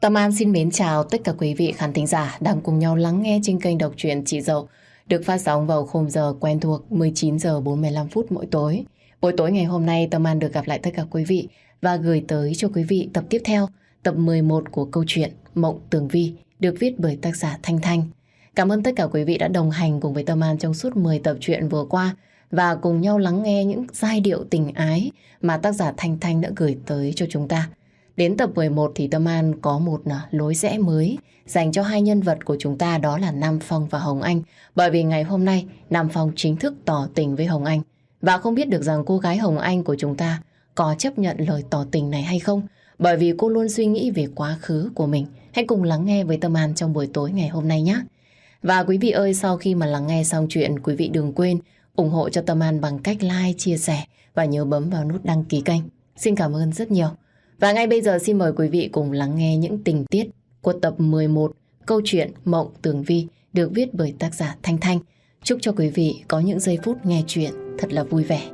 Tâm An xin mến chào tất cả quý vị khán thính giả đang cùng nhau lắng nghe trên kênh đọc truyện Chị Dậu, được phát sóng vào khung giờ quen thuộc 19 giờ 45 phút mỗi tối. Buổi tối ngày hôm nay Tâm An được gặp lại tất cả quý vị và gửi tới cho quý vị tập tiếp theo, tập 11 của câu chuyện Mộng Tường Vi được viết bởi tác giả Thanh Thanh. Cảm ơn tất cả quý vị đã đồng hành cùng với Tâm An trong suốt 10 tập truyện vừa qua và cùng nhau lắng nghe những giai điệu tình ái mà tác giả Thanh Thanh đã gửi tới cho chúng ta. Đến tập 11 thì Tâm An có một lối rẽ mới dành cho hai nhân vật của chúng ta, đó là Nam Phong và Hồng Anh. Bởi vì ngày hôm nay Nam Phong chính thức tỏ tình với Hồng Anh. Và không biết được rằng cô gái Hồng Anh của chúng ta có chấp nhận lời tỏ tình này hay không. Bởi vì cô luôn suy nghĩ về quá khứ của mình. Hãy cùng lắng nghe với Tâm An trong buổi tối ngày hôm nay nhé. Và quý vị ơi, sau khi mà lắng nghe xong chuyện, quý vị đừng quên ủng hộ cho Tâm An bằng cách like, chia sẻ và nhớ bấm vào nút đăng ký kênh. Xin cảm ơn rất nhiều. Và ngay bây giờ xin mời quý vị cùng lắng nghe những tình tiết của tập 11 câu chuyện Mộng Tường Vi được viết bởi tác giả Thanh Thanh. Chúc cho quý vị có những giây phút nghe chuyện thật là vui vẻ.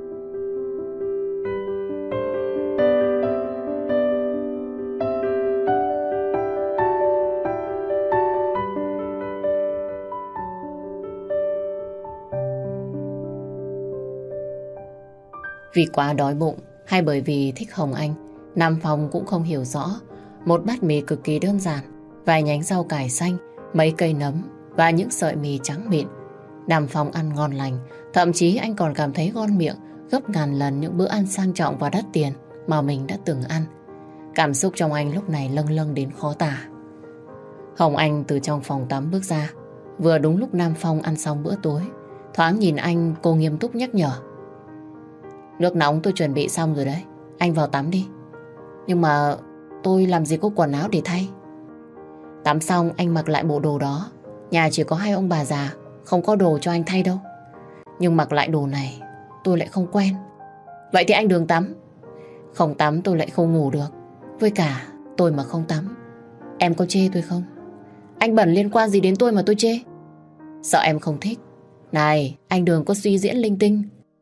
Vì quá đói bụng hay bởi vì thích Hồng Anh, Nam Phong cũng không hiểu rõ. Một bát mì cực kỳ đơn giản, vài nhánh rau cải xanh, mấy cây nấm và những sợi mì trắng mịn. Nam Phong ăn ngon lành, thậm chí anh còn cảm thấy ngon miệng gấp ngàn lần những bữa ăn sang trọng và đắt tiền mà mình đã từng ăn. Cảm xúc trong anh lúc này lâng lâng đến khó tả. Hồng Anh từ trong phòng tắm bước ra, vừa đúng lúc Nam Phong ăn xong bữa tối. Thoáng nhìn anh, cô nghiêm túc nhắc nhở: "Nước nóng tôi chuẩn bị xong rồi đấy, anh vào tắm đi." "Nhưng mà tôi làm gì có quần áo để thay." "Tắm xong anh mặc lại bộ đồ đó. Nhà chỉ có hai ông bà già, không có đồ cho anh thay đâu. Nhưng mặc lại đồ này tôi lại không quen." "Vậy thì anh đừng tắm." "Không tắm tôi lại không ngủ được. Với cả tôi mà không tắm, em có chê tôi không?" "Anh bẩn liên quan gì đến tôi mà tôi chê?" "Sợ em không thích." "Này, anh đừng có suy diễn linh tinh."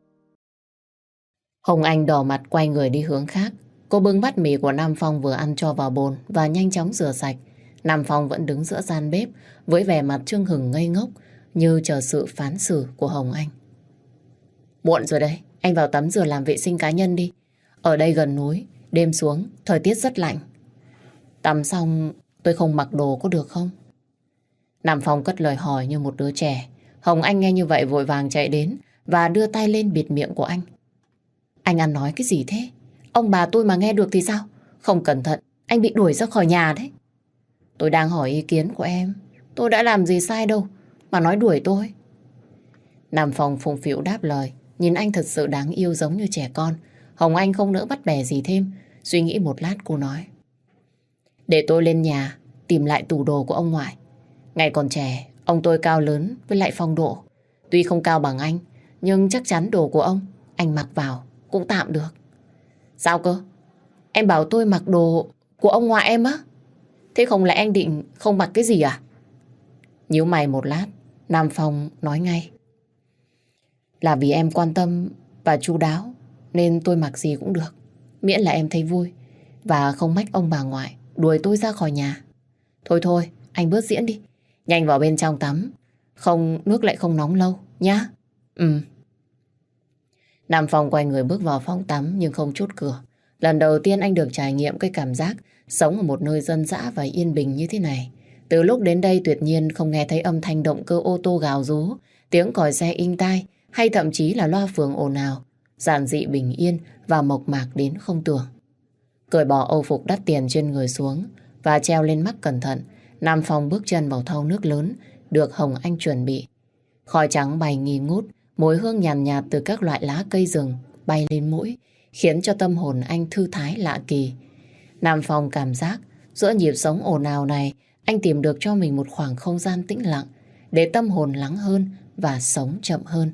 Hồng Anh đỏ mặt quay người đi hướng khác. Cô bưng bát mì của Nam Phong vừa ăn cho vào bồn và nhanh chóng rửa sạch. Nam Phong vẫn đứng giữa gian bếp với vẻ mặt chưng hửng ngây ngốc như chờ sự phán xử của Hồng Anh. "Muộn rồi đây, anh vào tắm rửa làm vệ sinh cá nhân đi. Ở đây gần núi, đêm xuống, thời tiết rất lạnh." "Tắm xong tôi không mặc đồ có được không?" Nam Phong cất lời hỏi như một đứa trẻ. Hồng Anh nghe như vậy vội vàng chạy đến và đưa tay lên bịt miệng của anh. "Anh ăn nói cái gì thế? Ông bà tôi mà nghe được thì sao? Không cẩn thận, anh bị đuổi ra khỏi nhà đấy." "Tôi đang hỏi ý kiến của em. Tôi đã làm gì sai đâu mà nói đuổi tôi." Nam Phong phụng phịu đáp lời. Nhìn anh thật sự đáng yêu giống như trẻ con. Hồng Anh không nỡ bắt bẻ gì thêm. Suy nghĩ một lát cô nói: "Để tôi lên nhà tìm lại tủ đồ của ông ngoại. Ngày còn trẻ, ông tôi cao lớn với lại phong độ. Tuy không cao bằng anh, nhưng chắc chắn đồ của ông anh mặc vào cũng tạm được." "Sao cơ? Em bảo tôi mặc đồ của ông ngoại em á? Thế không lẽ anh định không mặc cái gì à?" Nhíu mày một lát, Nam Phong nói ngay: "Là vì em quan tâm và chu đáo nên tôi mặc gì cũng được, miễn là em thấy vui và không mách ông bà ngoại đuổi tôi ra khỏi nhà." Thôi thôi, anh bớt diễn đi. Nhanh vào bên trong tắm, không nước lại không nóng lâu nhá." "Ừ." Nam Phong quay người bước vào phòng tắm nhưng không chốt cửa. Lần đầu tiên anh được trải nghiệm cái cảm giác sống ở một nơi dân dã và yên bình như thế này. Từ lúc đến đây tuyệt nhiên không nghe thấy âm thanh động cơ ô tô gào rú, tiếng còi xe inh tai hay thậm chí là loa phường ồn ào. Giản dị bình yên và mộc mạc đến không tưởng. Cởi bỏ âu phục đắt tiền trên người xuống và treo lên mắt cẩn thận, Nam Phong bước chân vào thau nước lớn được Hồng Anh chuẩn bị. Khói trắng bay nghi ngút, mùi hương nhàn nhạt từ các loại lá cây rừng bay lên mũi, khiến cho tâm hồn anh thư thái lạ kỳ. Nam Phong cảm giác giữa nhịp sống ồn ào này, anh tìm được cho mình một khoảng không gian tĩnh lặng để tâm hồn lắng hơn và sống chậm hơn.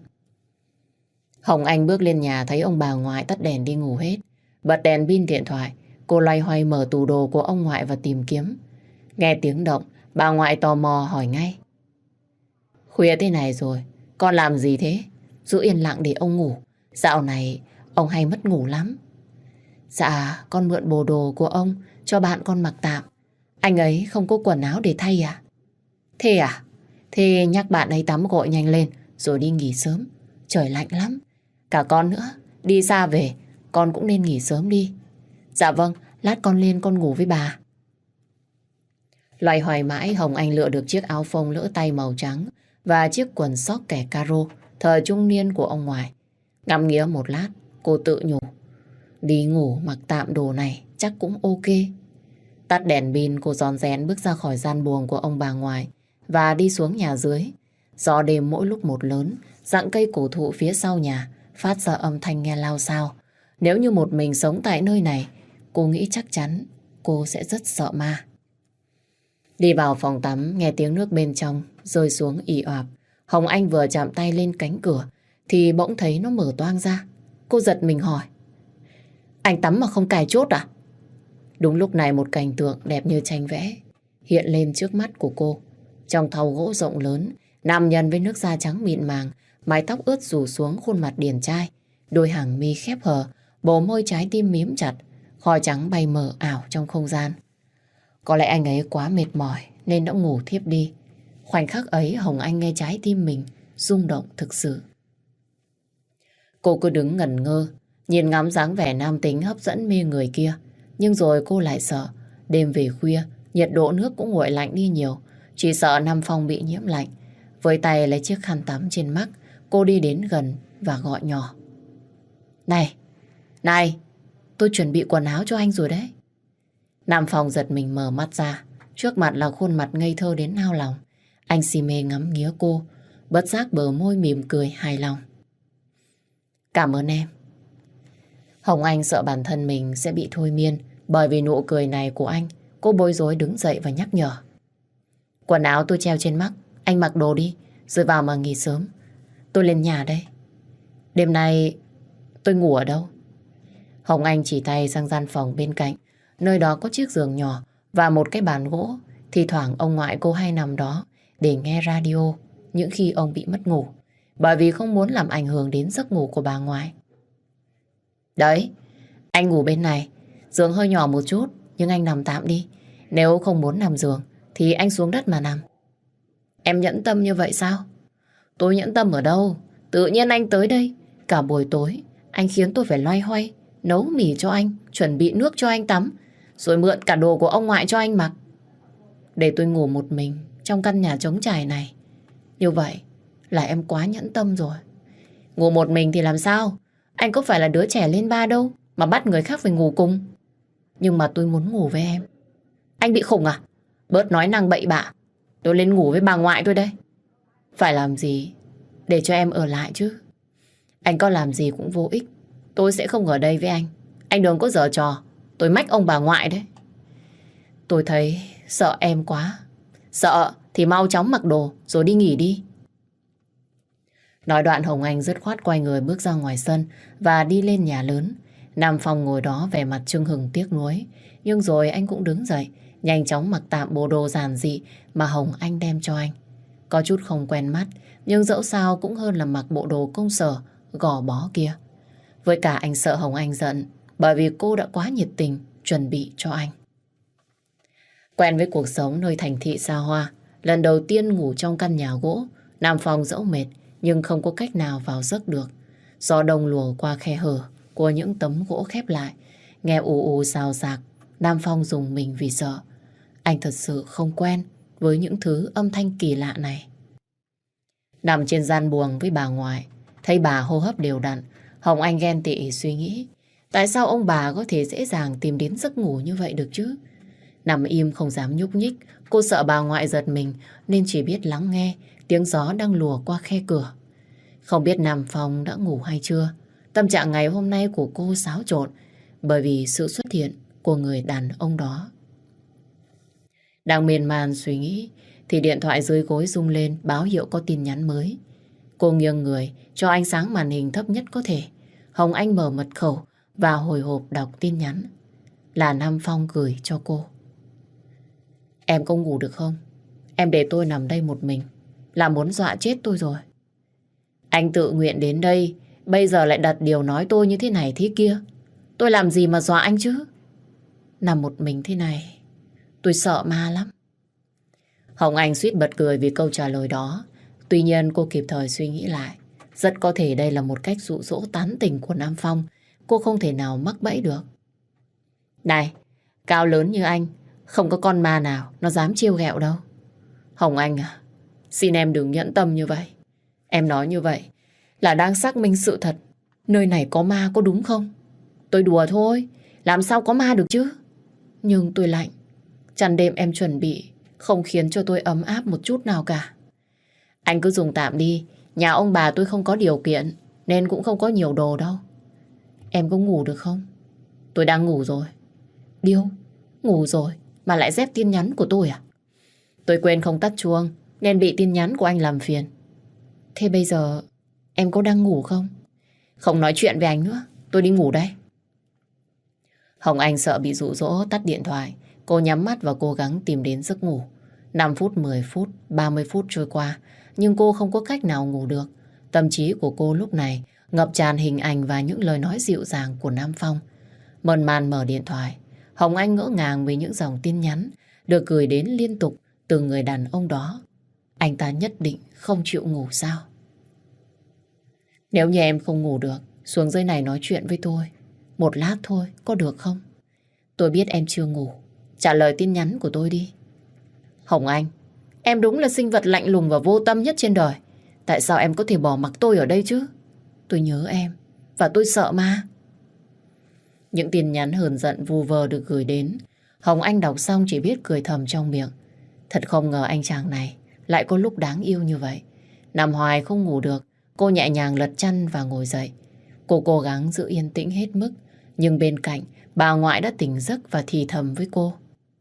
Hồng Anh bước lên nhà thấy ông bà ngoại tắt đèn đi ngủ hết. Bật đèn pin điện thoại, cô loay hoay mở tủ đồ của ông ngoại và tìm kiếm. Nghe tiếng động, bà ngoại tò mò hỏi ngay: "Khuya thế này rồi, con làm gì thế? Giữ yên lặng để ông ngủ. Dạo này ông hay mất ngủ lắm." "Dạ, con mượn bộ đồ của ông cho bạn con mặc tạm. Anh ấy không có quần áo để thay à? Thế à? Thế nhắc bạn ấy tắm gội nhanh lên rồi đi nghỉ sớm. Trời lạnh lắm. Cả con nữa, đi xa về, con cũng nên nghỉ sớm đi. Dạ vâng, lát con lên con ngủ với bà. Loay hoay mãi, Hồng Anh lựa được chiếc áo phông lỡ tay màu trắng và chiếc quần sóc kẻ caro thời trung niên của ông ngoại. Ngắm nghía một lát, cô tự nhủ. Đi ngủ mặc tạm đồ này chắc cũng ok. Tắt đèn pin, cô rón rén bước ra khỏi gian buồng của ông bà ngoại và đi xuống nhà dưới. Gió đêm mỗi lúc một lớn, rặng cây cổ thụ phía sau nhà phát ra âm thanh nghe lao xao. Nếu như một mình sống tại nơi này, cô nghĩ chắc chắn cô sẽ rất sợ ma. Đi vào phòng tắm, nghe tiếng nước bên trong rơi xuống ì oạp. Hồng Anh vừa chạm tay lên cánh cửa thì bỗng thấy nó mở toang ra. Cô giật mình hỏi: Anh tắm mà không cài chốt à? Đúng lúc này một cảnh tượng đẹp như tranh vẽ hiện lên trước mắt của cô. Trong thau gỗ rộng lớn, nam nhân với nước da trắng mịn màng, mái tóc ướt rủ xuống khuôn mặt điển trai, đôi hàng mi khép hờ, bờ môi trái tim mím chặt, khói trắng bay mờ ảo trong không gian. Có lẽ anh ấy quá mệt mỏi nên đã ngủ thiếp đi. Khoảnh khắc ấy Hồng Anh nghe trái tim mình rung động thực sự. Cô cứ đứng ngẩn ngơ, nhìn ngắm dáng vẻ nam tính hấp dẫn mê người kia. Nhưng rồi cô lại sợ, đêm về khuya, nhiệt độ nước cũng nguội lạnh đi nhiều. Chỉ sợ Nam Phong bị nhiễm lạnh. Với tay lấy chiếc khăn tắm trên mắt, cô đi đến gần và gọi nhỏ. Này, này, tôi chuẩn bị quần áo cho anh rồi đấy. Nam Phong giật mình mở mắt ra. Trước mặt là khuôn mặt ngây thơ đến nao lòng. Anh si mê ngắm nghía cô, bất giác bờ môi mỉm cười hài lòng. Cảm ơn em. Hồng Anh sợ bản thân mình sẽ bị thôi miên bởi vì nụ cười này của anh. Cô bối rối đứng dậy và nhắc nhở. Quần áo tôi treo trên mắt, anh mặc đồ đi, rồi vào mà nghỉ sớm. Tôi lên nhà đây. Đêm nay tôi ngủ ở đâu? Hồng Anh chỉ tay sang gian phòng bên cạnh. Nơi đó có chiếc giường nhỏ và một cái bàn gỗ. Thì thoảng ông ngoại cô hay nằm đó để nghe radio những khi ông bị mất ngủ, bởi vì không muốn làm ảnh hưởng đến giấc ngủ của bà ngoại. Đấy, anh ngủ bên này. Giường hơi nhỏ một chút, nhưng anh nằm tạm đi. Nếu không muốn nằm giường thì anh xuống đất mà nằm. Em nhẫn tâm như vậy sao? Tôi nhẫn tâm ở đâu? Tự nhiên anh tới đây. Cả buổi tối anh khiến tôi phải loay hoay nấu mì cho anh, chuẩn bị nước cho anh tắm, rồi mượn cả đồ của ông ngoại cho anh mặc, để tôi ngủ một mình trong căn nhà trống trải này. Như vậy là em quá nhẫn tâm rồi. Ngủ một mình thì làm sao? Anh có phải là đứa trẻ lên ba đâu mà bắt người khác phải ngủ cùng. Nhưng mà tôi muốn ngủ với em. Anh bị khùng à? Bớt nói năng bậy bạ. Tôi lên ngủ với bà ngoại tôi đây. Phải làm gì để cho em ở lại chứ? Anh có làm gì cũng vô ích. Tôi sẽ không ở đây với anh. Anh đừng có giở trò. Tôi mách ông bà ngoại đấy. Tôi thấy sợ em quá. Sợ thì mau chóng mặc đồ rồi đi nghỉ đi. Nói đoạn Hồng Anh dứt khoát quay người bước ra ngoài sân và đi lên nhà lớn. Nam Phong ngồi đó vẻ mặt chưng hừng tiếc nuối. Nhưng rồi anh cũng đứng dậy, nhanh chóng mặc tạm bộ đồ giản dị mà Hồng Anh đem cho anh. Có chút không quen mắt, nhưng dẫu sao cũng hơn là mặc bộ đồ công sở gò bó kia. Với cả anh sợ Hồng Anh giận, bởi vì cô đã quá nhiệt tình chuẩn bị cho anh. Quen với cuộc sống nơi thành thị xa hoa, lần đầu tiên ngủ trong căn nhà gỗ, Nam Phong dẫu mệt nhưng không có cách nào vào giấc được. Gió đông lùa qua khe hở của những tấm gỗ khép lại, nghe ù ù xào xạc, Nam Phong rùng mình vì sợ. Anh thật sự không quen với những thứ âm thanh kỳ lạ này. Nằm trên gian buồng với bà ngoại, thấy bà hô hấp đều đặn, Hồng Anh ghen tị suy nghĩ, tại sao ông bà có thể dễ dàng tìm đến giấc ngủ như vậy được chứ? Nằm im không dám nhúc nhích, cô sợ bà ngoại giật mình nên chỉ biết lắng nghe tiếng gió đang lùa qua khe cửa. Không biết Nam Phong đã ngủ hay chưa? Tâm trạng ngày hôm nay của cô xáo trộn bởi vì sự xuất hiện của người đàn ông đó. Đang miên man suy nghĩ thì điện thoại dưới gối rung lên báo hiệu có tin nhắn mới. Cô nghiêng người cho ánh sáng màn hình thấp nhất có thể. Hồng Anh mở mật khẩu và hồi hộp đọc tin nhắn. Là Nam Phong gửi cho cô. Em không ngủ được không? Em để tôi nằm đây một mình là muốn dọa chết tôi rồi. Anh tự nguyện đến đây, bây giờ lại đặt điều nói tôi như thế này thế kia. Tôi làm gì mà dọa anh chứ? Nằm một mình thế này, Tôi sợ ma lắm. Hồng Anh suýt bật cười vì câu trả lời đó. Tuy nhiên cô kịp thời suy nghĩ lại. Rất có thể đây là một cách dụ dỗ tán tỉnh của Nam Phong. Cô không thể nào mắc bẫy được. Này, cao lớn như anh, không có con ma nào nó dám trêu ghẹo đâu. Hồng Anh à, xin em đừng nhẫn tâm như vậy. Em nói như vậy là đang xác minh sự thật. Nơi này có ma có đúng không? Tôi đùa thôi, làm sao có ma được chứ? Nhưng tôi lạnh. Chăn đêm em chuẩn bị không khiến cho tôi ấm áp một chút nào cả. Anh cứ dùng tạm đi. Nhà ông bà tôi không có điều kiện nên cũng không có nhiều đồ đâu. Em có ngủ được không? Tôi đang ngủ rồi. Điêu, ngủ rồi mà lại dép tin nhắn của tôi à? Tôi quên không tắt chuông nên bị tin nhắn của anh làm phiền. Thế bây giờ em có đang ngủ không? Không nói chuyện với anh nữa, tôi đi ngủ đây. Hồng Anh sợ bị dụ dỗ tắt điện thoại. Cô nhắm mắt và cố gắng tìm đến giấc ngủ. 5 phút, 10 phút, 30 phút trôi qua, nhưng cô không có cách nào ngủ được. Tâm trí của cô lúc này ngập tràn hình ảnh và những lời nói dịu dàng của Nam Phong. Mơn man mở điện thoại, Hồng Anh ngỡ ngàng vì những dòng tin nhắn được gửi đến liên tục từ người đàn ông đó. Anh ta nhất định không chịu ngủ sao? Nếu như em không ngủ được, xuống dưới này nói chuyện với tôi. Một lát thôi, có được không? Tôi biết em chưa ngủ. Trả lời tin nhắn của tôi đi. Hồng Anh, em đúng là sinh vật lạnh lùng và vô tâm nhất trên đời. Tại sao em có thể bỏ mặc tôi ở đây chứ? Tôi nhớ em và tôi sợ ma. Những tin nhắn hờn giận vu vơ được gửi đến. Hồng Anh đọc xong chỉ biết cười thầm trong miệng. Thật không ngờ anh chàng này lại có lúc đáng yêu như vậy. Nằm hoài không ngủ được, cô nhẹ nhàng lật chăn và ngồi dậy. Cô cố gắng giữ yên tĩnh hết mức, nhưng bên cạnh bà ngoại đã tỉnh giấc và thì thầm với cô.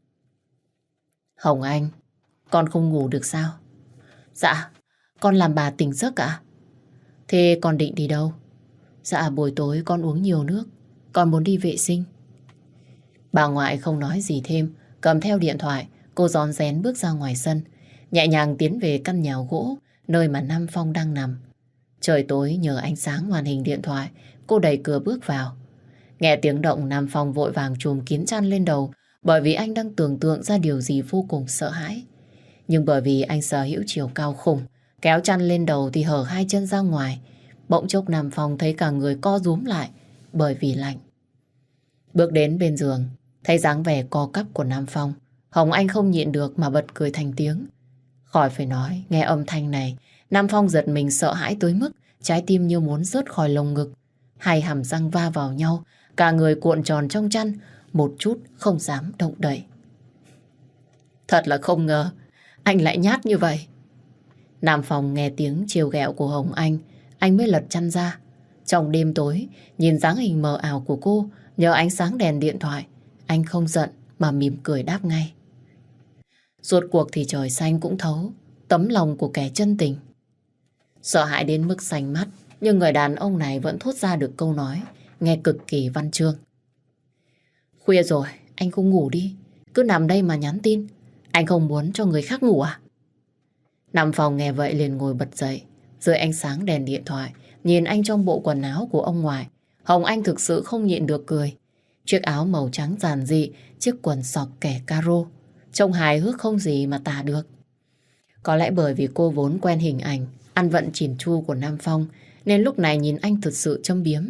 Hồng Anh, con không ngủ được sao? Dạ, con làm bà tỉnh giấc ạ. Thế con định đi đâu? Dạ, buổi tối con uống nhiều nước, con muốn đi vệ sinh. Bà ngoại không nói gì thêm, cầm theo điện thoại, cô rón rén bước ra ngoài sân, nhẹ nhàng tiến về căn nhà gỗ nơi mà Nam Phong đang nằm. Trời tối nhờ ánh sáng màn hình điện thoại, cô đẩy cửa bước vào. Nghe tiếng động, Nam Phong vội vàng chùm kín chăn lên đầu bởi vì anh đang tưởng tượng ra điều gì vô cùng sợ hãi. Nhưng bởi vì anh sở hữu chiều cao khủng, kéo chăn lên đầu thì hở hai chân ra ngoài. Bỗng chốc Nam Phong thấy cả người co rúm lại bởi vì lạnh. Bước đến bên giường, thấy dáng vẻ co cắp của Nam Phong, Hồng Anh không nhịn được mà bật cười thành tiếng. Khỏi phải nói, nghe âm thanh này, Nam Phong giật mình sợ hãi tới mức trái tim như muốn rớt khỏi lồng ngực. Hai hàm răng va vào nhau, cả người cuộn tròn trong chăn, một chút không dám động đậy. Thật là không ngờ, anh lại nhát như vậy. Nam Phong nghe tiếng trêu ghẹo của Hồng anh mới lật chăn ra. Trong đêm tối, nhìn dáng hình mờ ảo của cô, nhờ ánh sáng đèn điện thoại, anh không giận mà mỉm cười đáp ngay. Rốt cuộc thì trời xanh cũng thấu tấm lòng của kẻ chân tình. Sợ hãi đến mức xanh mắt, nhưng người đàn ông này vẫn thốt ra được câu nói nghe cực kỳ văn chương. Khuya rồi, anh không ngủ đi, cứ nằm đây mà nhắn tin. Anh không muốn cho người khác ngủ à? Nam Phong nghe vậy liền ngồi bật dậy, dưới ánh sáng đèn điện thoại, nhìn anh trong bộ quần áo của ông ngoại. Hồng Anh thực sự không nhịn được cười. Chiếc áo màu trắng giản dị, chiếc quần sọc kẻ caro, trông hài hước không gì mà tả được. Có lẽ bởi vì cô vốn quen hình ảnh ăn vận chỉn chu của Nam Phong, nên lúc này nhìn anh thực sự châm biếm.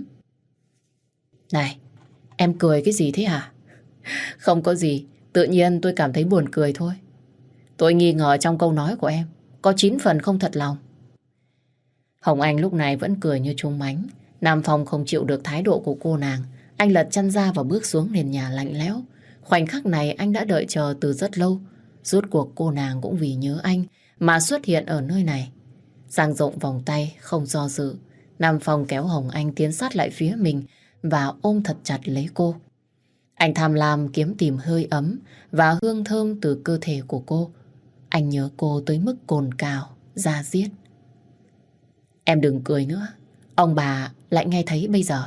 Này, em cười cái gì thế hả? Không có gì, tự nhiên tôi cảm thấy buồn cười thôi. Tôi nghi ngờ trong câu nói của em có 9 phần không thật lòng. Hồng Anh lúc này vẫn cười như trúng mánh. Nam Phong không chịu được thái độ của cô nàng. Anh lật chăn ra và bước xuống nền nhà lạnh lẽo. Khoảnh khắc này anh đã đợi chờ từ rất lâu. Rốt cuộc cô nàng cũng vì nhớ anh mà xuất hiện ở nơi này. Dang rộng vòng tay, không do dự, Nam Phong kéo Hồng Anh tiến sát lại phía mình và ôm thật chặt lấy cô. Anh tham lam kiếm tìm hơi ấm và hương thơm từ cơ thể của cô. Anh nhớ cô tới mức cồn cào, da diết. Em đừng cười nữa, ông bà lại nghe thấy bây giờ.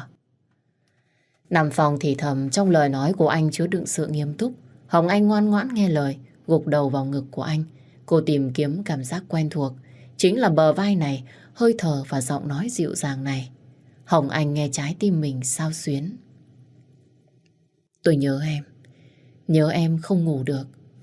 Nam Phong thì thầm, trong lời nói của anh chứa đựng sự nghiêm túc. Hồng Anh ngoan ngoãn nghe lời, gục đầu vào ngực của anh. Cô tìm kiếm cảm giác quen thuộc, chính là bờ vai này, hơi thở và giọng nói dịu dàng này. Hồng Anh nghe trái tim mình xao xuyến. Tôi nhớ em không ngủ được,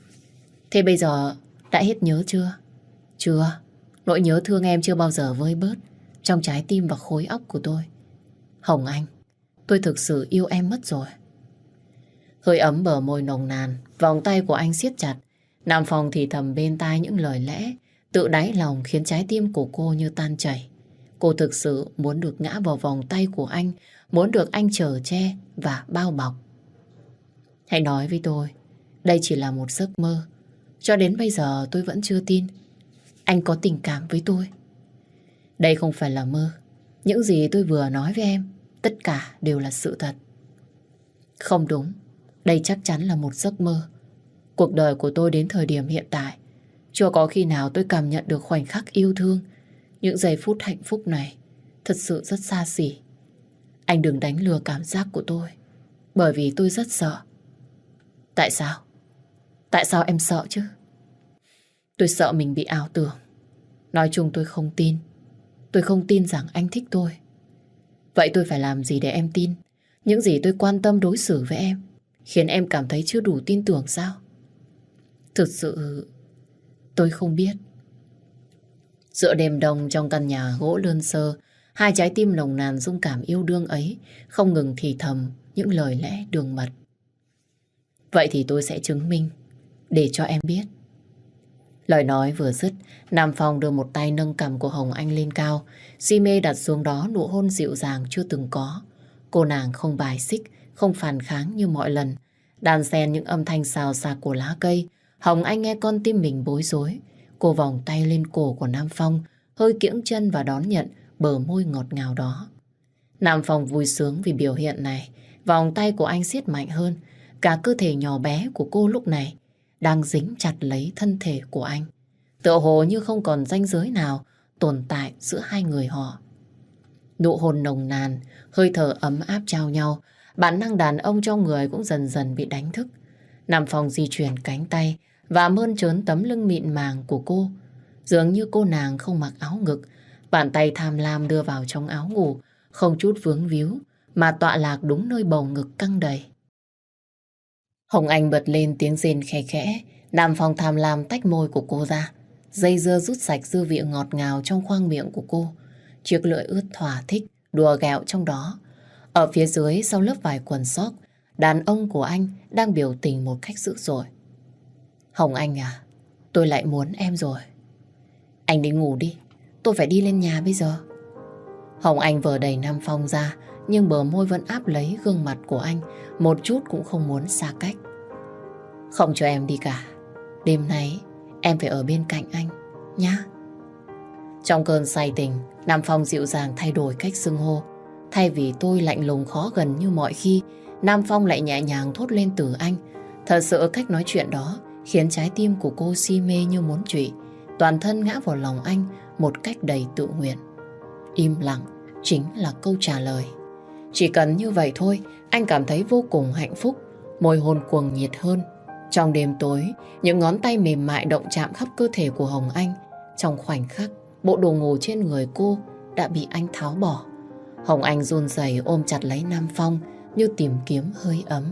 Thế bây giờ đã hết nhớ chưa? Chưa. Nỗi nhớ thương em chưa bao giờ vơi bớt trong trái tim và khối óc của tôi. Hồng Anh, tôi thực sự yêu em mất rồi. Hơi ấm bờ môi nồng nàn, vòng tay của anh siết chặt. Nam Phong thì thầm bên tai những lời lẽ tự đáy lòng khiến trái tim của cô như tan chảy. Cô thực sự muốn được ngã vào vòng tay của anh, muốn được anh chở che và bao bọc. Hãy nói với tôi, đây chỉ là một giấc mơ. Cho đến bây giờ tôi vẫn chưa tin anh có tình cảm với tôi. Đây không phải là mơ. Những gì tôi vừa nói với em, tất cả đều là sự thật. Không đúng, đây chắc chắn là một giấc mơ. Cuộc đời của tôi đến thời điểm hiện tại, chưa có khi nào tôi cảm nhận được khoảnh khắc yêu thương. Những giây phút hạnh phúc này thật sự rất xa xỉ. Anh đừng đánh lừa cảm giác của tôi, bởi vì tôi rất sợ. Tại sao? Tại sao em sợ chứ? Tôi sợ mình bị ảo tưởng. Nói chung tôi không tin. Tôi không tin rằng anh thích tôi. Vậy tôi phải làm gì để em tin? Những gì tôi quan tâm đối xử với em khiến em cảm thấy chưa đủ tin tưởng sao? Thực sự tôi không biết. Giữa đêm đông trong căn nhà gỗ đơn sơ, hai trái tim nồng nàn dung cảm yêu đương ấy không ngừng thì thầm những lời lẽ đường mật. Vậy thì tôi sẽ chứng minh để cho em biết. Lời nói vừa dứt, Nam Phong đưa một tay nâng cằm của Hồng Anh lên cao, si mê đặt xuống đó nụ hôn dịu dàng chưa từng có. Cô nàng không bài xích, không phản kháng như mọi lần. Đan xen những âm thanh xào xạc của lá cây, Hồng Anh nghe con tim mình bối rối. Cô vòng tay lên cổ của Nam Phong, hơi kiễng chân và đón nhận bờ môi ngọt ngào đó. Nam Phong vui sướng vì biểu hiện này, vòng tay của anh siết mạnh hơn. Cả cơ thể nhỏ bé của cô lúc này đang dính chặt lấy thân thể của anh. Tựa hồ như không còn ranh giới nào tồn tại giữa hai người họ. Nụ hôn nồng nàn, hơi thở ấm áp trao nhau, bản năng đàn ông trong người cũng dần dần bị đánh thức. Nam Phong di chuyển cánh tay và mơn trớn tấm lưng mịn màng của cô. Dường như cô nàng không mặc áo ngực, bàn tay tham lam đưa vào trong áo ngủ, không chút vướng víu, mà tọa lạc đúng nơi bầu ngực căng đầy. Hồng Anh bật lên tiếng rên khẽ khẽ. Nam Phong tham lam tách môi của cô ra, dây dưa rút sạch dư vị ngọt ngào trong khoang miệng của cô. Chiếc lưỡi ướt thỏa thích đùa ghẹo trong đó. Ở phía dưới sau lớp vải quần sóc, đàn ông của anh đang biểu tình một cách dữ dội. Hồng Anh à, tôi lại muốn em rồi. Anh đi ngủ đi, tôi phải đi lên nhà bây giờ. Hồng Anh vờ đẩy Nam Phong ra, nhưng bờ môi vẫn áp lấy gương mặt của anh, một chút cũng không muốn xa cách. Không cho em đi cả. Đêm nay em phải ở bên cạnh anh nhá. Trong cơn say tình, Nam Phong dịu dàng thay đổi cách xưng hô. Thay vì tôi lạnh lùng khó gần như mọi khi, Nam Phong lại nhẹ nhàng thốt lên từ anh. Thật sự cách nói chuyện đó khiến trái tim của cô si mê như muốn trụy, toàn thân ngã vào lòng anh một cách đầy tự nguyện. Im lặng chính là câu trả lời. Chỉ cần như vậy thôi, anh cảm thấy vô cùng hạnh phúc, môi hôn cuồng nhiệt hơn. Trong đêm tối, những ngón tay mềm mại động chạm khắp cơ thể của Hồng Anh. Trong khoảnh khắc, bộ đồ ngủ trên người cô đã bị anh tháo bỏ. Hồng Anh run rẩy ôm chặt lấy Nam Phong như tìm kiếm hơi ấm.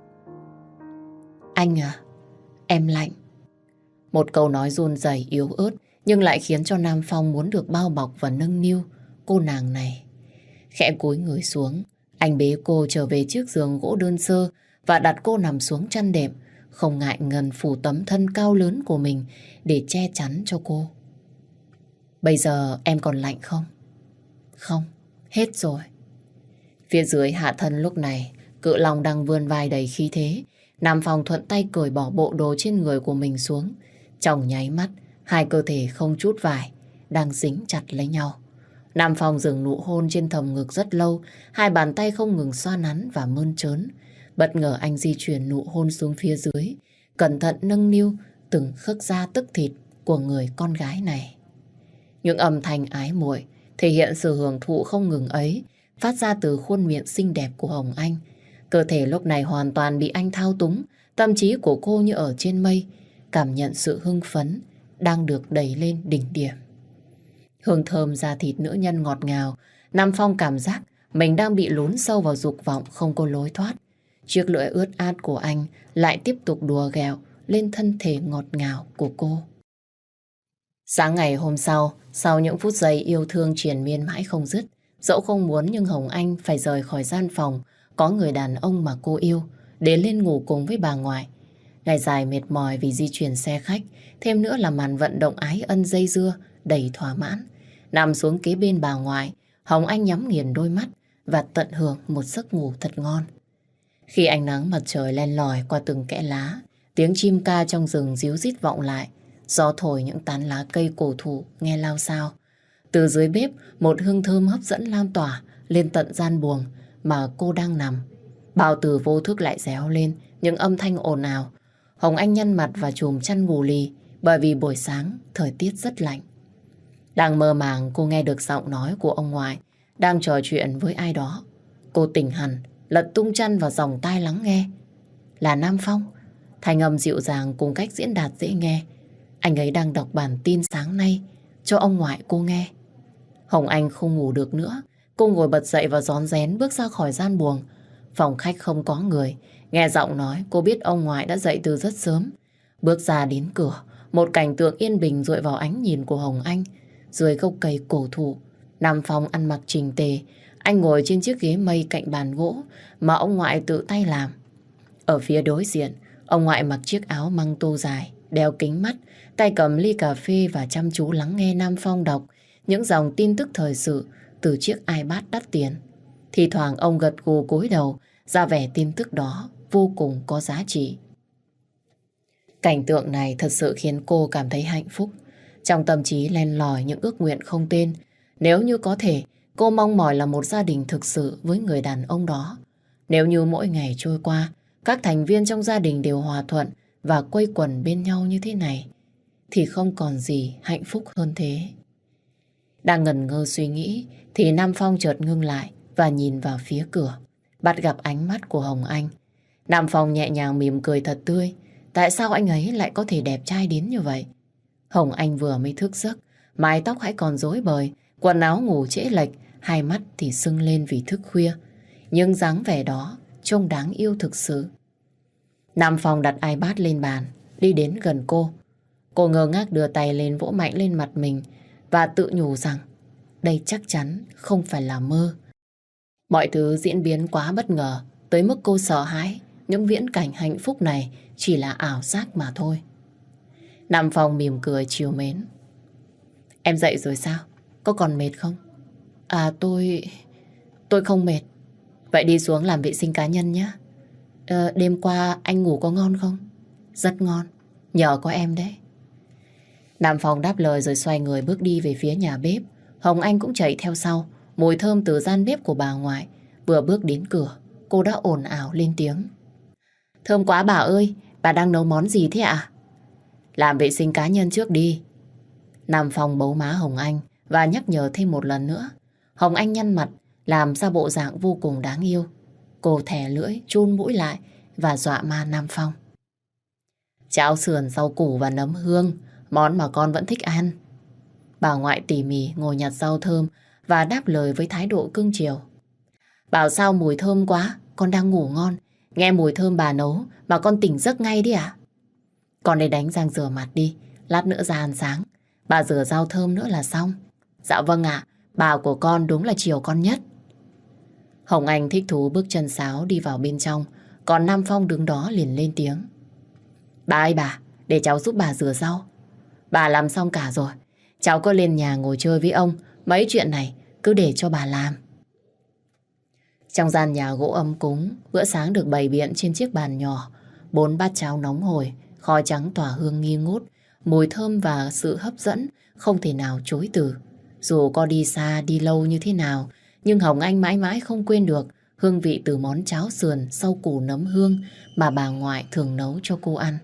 Anh à, em lạnh. Một câu nói run rẩy yếu ớt nhưng lại khiến cho Nam Phong muốn được bao bọc và nâng niu cô nàng này. Khẽ cúi người xuống, anh bế cô trở về chiếc giường gỗ đơn sơ và đặt cô nằm xuống chăn đệm, không ngại ngần phủ tấm thân cao lớn của mình để che chắn cho cô. Bây giờ em còn lạnh không? Không, hết rồi. Phía dưới hạ thân lúc này, Cự Long đang vươn vai đầy khí thế. Nam Phong thuận tay cởi bỏ bộ đồ trên người của mình xuống. Trong nháy mắt, hai cơ thể không chút vải đang dính chặt lấy nhau. Nam Phong dừng nụ hôn trên thầm ngực rất lâu, hai bàn tay không ngừng xoa nắn và mơn trớn. Bất ngờ anh di chuyển nụ hôn xuống phía dưới, cẩn thận nâng niu từng khớp da tức thịt của người con gái này. Những âm thanh ái muội thể hiện sự hưởng thụ không ngừng ấy phát ra từ khuôn miệng xinh đẹp của Hồng Anh. Cơ thể lúc này hoàn toàn bị anh thao túng, tâm trí của cô như ở trên mây, cảm nhận sự hưng phấn đang được đẩy lên đỉnh điểm. Hương thơm da thịt nữ nhân ngọt ngào, Nam Phong cảm giác mình đang bị lún sâu vào dục vọng không có lối thoát. Chiếc lưỡi ướt át của anh lại tiếp tục đùa ghẹo, lên thân thể ngọt ngào của cô. Sáng ngày hôm sau những phút giây yêu thương triền miên mãi không dứt, dẫu không muốn nhưng Hồng Anh phải rời khỏi gian phòng có người đàn ông mà cô yêu để lên ngủ cùng với bà ngoại. Ngày dài mệt mỏi vì di chuyển xe khách, thêm nữa là màn vận động ái ân dây dưa đầy thỏa mãn. Nằm xuống kế bên bà ngoại, Hồng Anh nhắm nghiền đôi mắt và tận hưởng một giấc ngủ thật ngon. Khi ánh nắng mặt trời len lỏi qua từng kẽ lá, tiếng chim ca trong rừng ríu rít vọng lại, gió thổi những tán lá cây cổ thụ nghe lao xao. Từ dưới bếp, một hương thơm hấp dẫn lan tỏa lên tận gian buồng mà cô đang nằm. Bao tử vô thức lại réo lên những âm thanh ồn ào. Hồng Anh nhăn mặt và chùm chăn ngủ lì bởi vì buổi sáng thời tiết rất lạnh. Đang mơ màng cô nghe được giọng nói của ông ngoại đang trò chuyện với ai đó. Cô tỉnh hẳn, lật tung chăn vào dòng tai lắng nghe. Là Nam Phong. Thanh âm dịu dàng cùng cách diễn đạt dễ nghe. Anh ấy đang đọc bản tin sáng nay cho ông ngoại cô nghe. Hồng Anh không ngủ được nữa. Cô ngồi bật dậy và rón rén bước ra khỏi gian buồng. Phòng khách không có người. Nghe giọng nói cô biết ông ngoại đã dậy từ rất sớm. Bước ra đến cửa, một cảnh tượng yên bình dội vào ánh nhìn của Hồng Anh. Dưới gốc cây cổ thụ, Nam Phong ăn mặc chỉnh tề. Anh ngồi trên chiếc ghế mây cạnh bàn gỗ mà ông ngoại tự tay làm. Ở phía đối diện, ông ngoại mặc chiếc áo măng tô dài, đeo kính mắt, tay cầm ly cà phê và chăm chú lắng nghe Nam Phong đọc những dòng tin tức thời sự từ chiếc iPad đắt tiền. Thì thoảng ông gật gù cúi đầu, ra vẻ tin tức đó vô cùng có giá trị. Cảnh tượng này thật sự khiến cô cảm thấy hạnh phúc. Trong tâm trí len lỏi những ước nguyện không tên. Nếu như có thể, cô mong mỏi là một gia đình thực sự với người đàn ông đó. Nếu như mỗi ngày trôi qua, các thành viên trong gia đình đều hòa thuận và quây quần bên nhau như thế này, thì không còn gì hạnh phúc hơn thế. Đang ngẩn ngơ suy nghĩ, thì Nam Phong chợt ngưng lại và nhìn vào phía cửa, bắt gặp ánh mắt của Hồng Anh. Nam Phong nhẹ nhàng mỉm cười thật tươi. Tại sao anh ấy lại có thể đẹp trai đến như vậy? Hồng Anh vừa mới thức giấc, mái tóc hãy còn rối bời, quần áo ngủ trễ lệch, hai mắt thì sưng lên vì thức khuya. Nhưng dáng vẻ đó trông đáng yêu thực sự. Nam Phong đặt iPad lên bàn, đi đến gần cô. Cô ngơ ngác đưa tay lên vỗ mạnh lên mặt mình và tự nhủ rằng đây chắc chắn không phải là mơ. Mọi thứ diễn biến quá bất ngờ, tới mức cô sợ hãi những viễn cảnh hạnh phúc này chỉ là ảo giác mà thôi. Nam Phong mỉm cười trìu mến. Em dậy rồi sao? Có còn mệt không? À tôi không mệt. Vậy đi xuống làm vệ sinh cá nhân nhé. Đêm qua anh ngủ có ngon không? Rất ngon, nhờ có em đấy. Nam Phong đáp lời rồi xoay người bước đi về phía nhà bếp. Hồng Anh cũng chạy theo sau. Mùi thơm từ gian bếp của bà ngoại. Vừa bước đến cửa, cô đã ồn ào lên tiếng. Thơm quá bà ơi, bà đang nấu món gì thế ạ? Làm vệ sinh cá nhân trước đi. Nam Phong bấu má Hồng Anh và nhắc nhở thêm một lần nữa. Hồng Anh nhăn mặt, làm ra bộ dạng vô cùng đáng yêu. Cô thè lưỡi, chun mũi lại và dọa ma Nam Phong. Cháo sườn, rau củ và nấm hương, món mà con vẫn thích ăn. Bà ngoại tỉ mỉ ngồi nhặt rau thơm và đáp lời với thái độ cưng chiều. Bảo sao mùi thơm quá, con đang ngủ ngon. Nghe mùi thơm bà nấu mà con tỉnh giấc ngay đi ạ. Con đi đánh răng rửa mặt đi, lát nữa ra ăn sáng. Bà rửa rau thơm nữa là xong. Dạ vâng ạ, bà của con đúng là chiều con nhất. Hồng Anh thích thú bước chân sáo đi vào bên trong, còn Nam Phong đứng đó liền lên tiếng. Bà ơi bà, để cháu giúp bà rửa rau. Bà làm xong cả rồi, cháu có lên nhà ngồi chơi với ông, mấy chuyện này cứ để cho bà làm. Trong gian nhà gỗ ấm cúng, bữa sáng được bày biện trên chiếc bàn nhỏ. 4 bát cháo nóng hổi, khói trắng tỏa hương nghi ngút, mùi thơm và sự hấp dẫn không thể nào chối từ. Dù có đi xa, đi lâu như thế nào, nhưng Hồng Anh mãi mãi không quên được hương vị từ món cháo sườn rau củ nấm hương mà bà ngoại thường nấu cho cô ăn.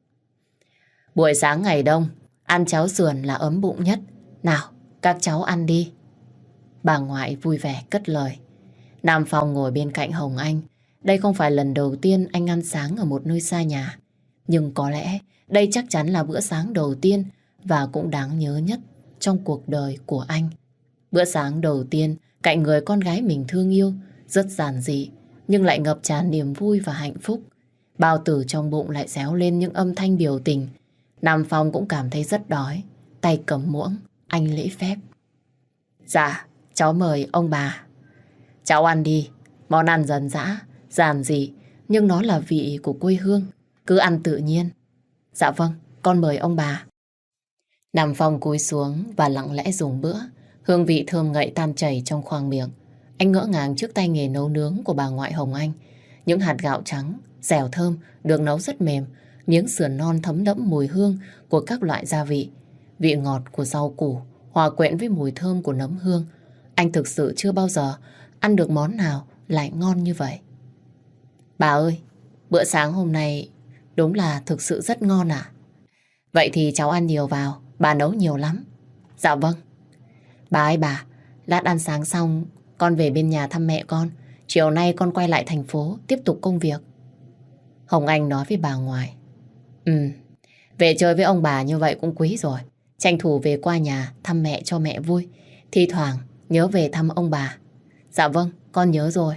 Buổi sáng ngày đông, ăn cháo sườn là ấm bụng nhất. Nào, các cháu ăn đi. Bà ngoại vui vẻ cất lời. Nam Phong ngồi bên cạnh Hồng Anh. Đây không phải lần đầu tiên anh ăn sáng ở một nơi xa nhà. Nhưng có lẽ đây chắc chắn là bữa sáng đầu tiên và cũng đáng nhớ nhất trong cuộc đời của anh. Bữa sáng đầu tiên cạnh người con gái mình thương yêu, rất giản dị nhưng lại ngập tràn niềm vui và hạnh phúc. Bao tử trong bụng lại réo lên những âm thanh biểu tình. Nam Phong cũng cảm thấy rất đói. Tay cầm muỗng, anh lễ phép. Dạ, cháu mời ông bà. Cháu ăn đi, món ăn dân dã, giản dị, nhưng nó là vị của quê hương. Cứ ăn tự nhiên. Dạ vâng, con mời ông bà. Nam Phong cúi xuống và lặng lẽ dùng bữa. Hương vị thơm ngậy tan chảy trong khoang miệng. Anh ngỡ ngàng trước tay nghề nấu nướng của bà ngoại Hồng Anh. Những hạt gạo trắng, dẻo thơm, được nấu rất mềm. Miếng sườn non thấm đẫm mùi hương của các loại gia vị. Vị ngọt của rau củ hòa quyện với mùi thơm của nấm hương. Anh thực sự chưa bao giờ ăn được món nào lại ngon như vậy. Bà ơi, bữa sáng hôm nay đúng là thực sự rất ngon ạ. Vậy thì cháu ăn nhiều vào, bà nấu nhiều lắm. Dạ vâng. Bà ơi bà, lát ăn sáng xong con về bên nhà thăm mẹ con. Chiều nay con quay lại thành phố tiếp tục công việc. Hồng Anh nói với bà ngoại. Về chơi với ông bà như vậy cũng quý rồi. Tranh thủ về qua nhà thăm mẹ cho mẹ vui. Thi thoảng nhớ về thăm ông bà. Dạ vâng, con nhớ rồi.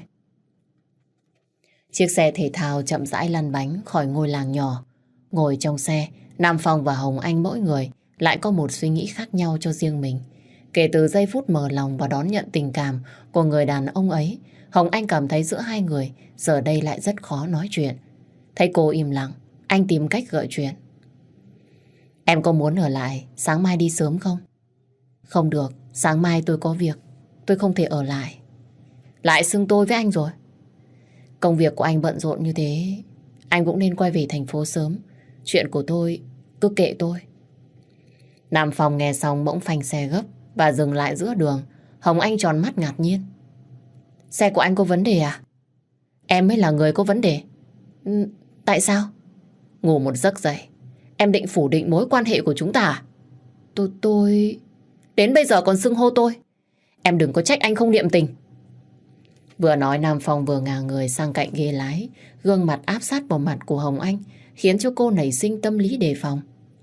Chiếc xe thể thao chậm rãi lăn bánh khỏi ngôi làng nhỏ. Ngồi trong xe, Nam Phong và Hồng Anh mỗi người lại có một suy nghĩ khác nhau cho riêng mình. Kể từ giây phút mở lòng và đón nhận tình cảm của người đàn ông ấy, Hồng Anh cảm thấy giữa hai người giờ đây lại rất khó nói chuyện. Thấy cô im lặng, anh tìm cách gợi chuyện. Em có muốn ở lại sáng mai đi sớm không? Không được, sáng mai tôi có việc, tôi không thể ở lại. Lại xưng tôi với anh rồi. Công việc của anh bận rộn như thế, anh cũng nên quay về thành phố sớm. Chuyện của tôi, cứ kệ tôi. Nam Phong nghe xong bỗng phanh xe gấp và dừng lại giữa đường. Hồng Anh tròn mắt ngạc nhiên. Xe của anh có vấn đề à? Em mới là người có vấn đề. Tại sao? Ngủ một giấc dậy, em định phủ định mối quan hệ của chúng ta à? Tôi... Đến bây giờ còn xưng hô tôi. Em đừng có trách anh không niệm tình. Vừa nói Nam Phong vừa ngả người sang cạnh ghế lái, gương mặt áp sát vào mặt của Hồng Anh, khiến cho cô nảy sinh tâm lý đề phòng.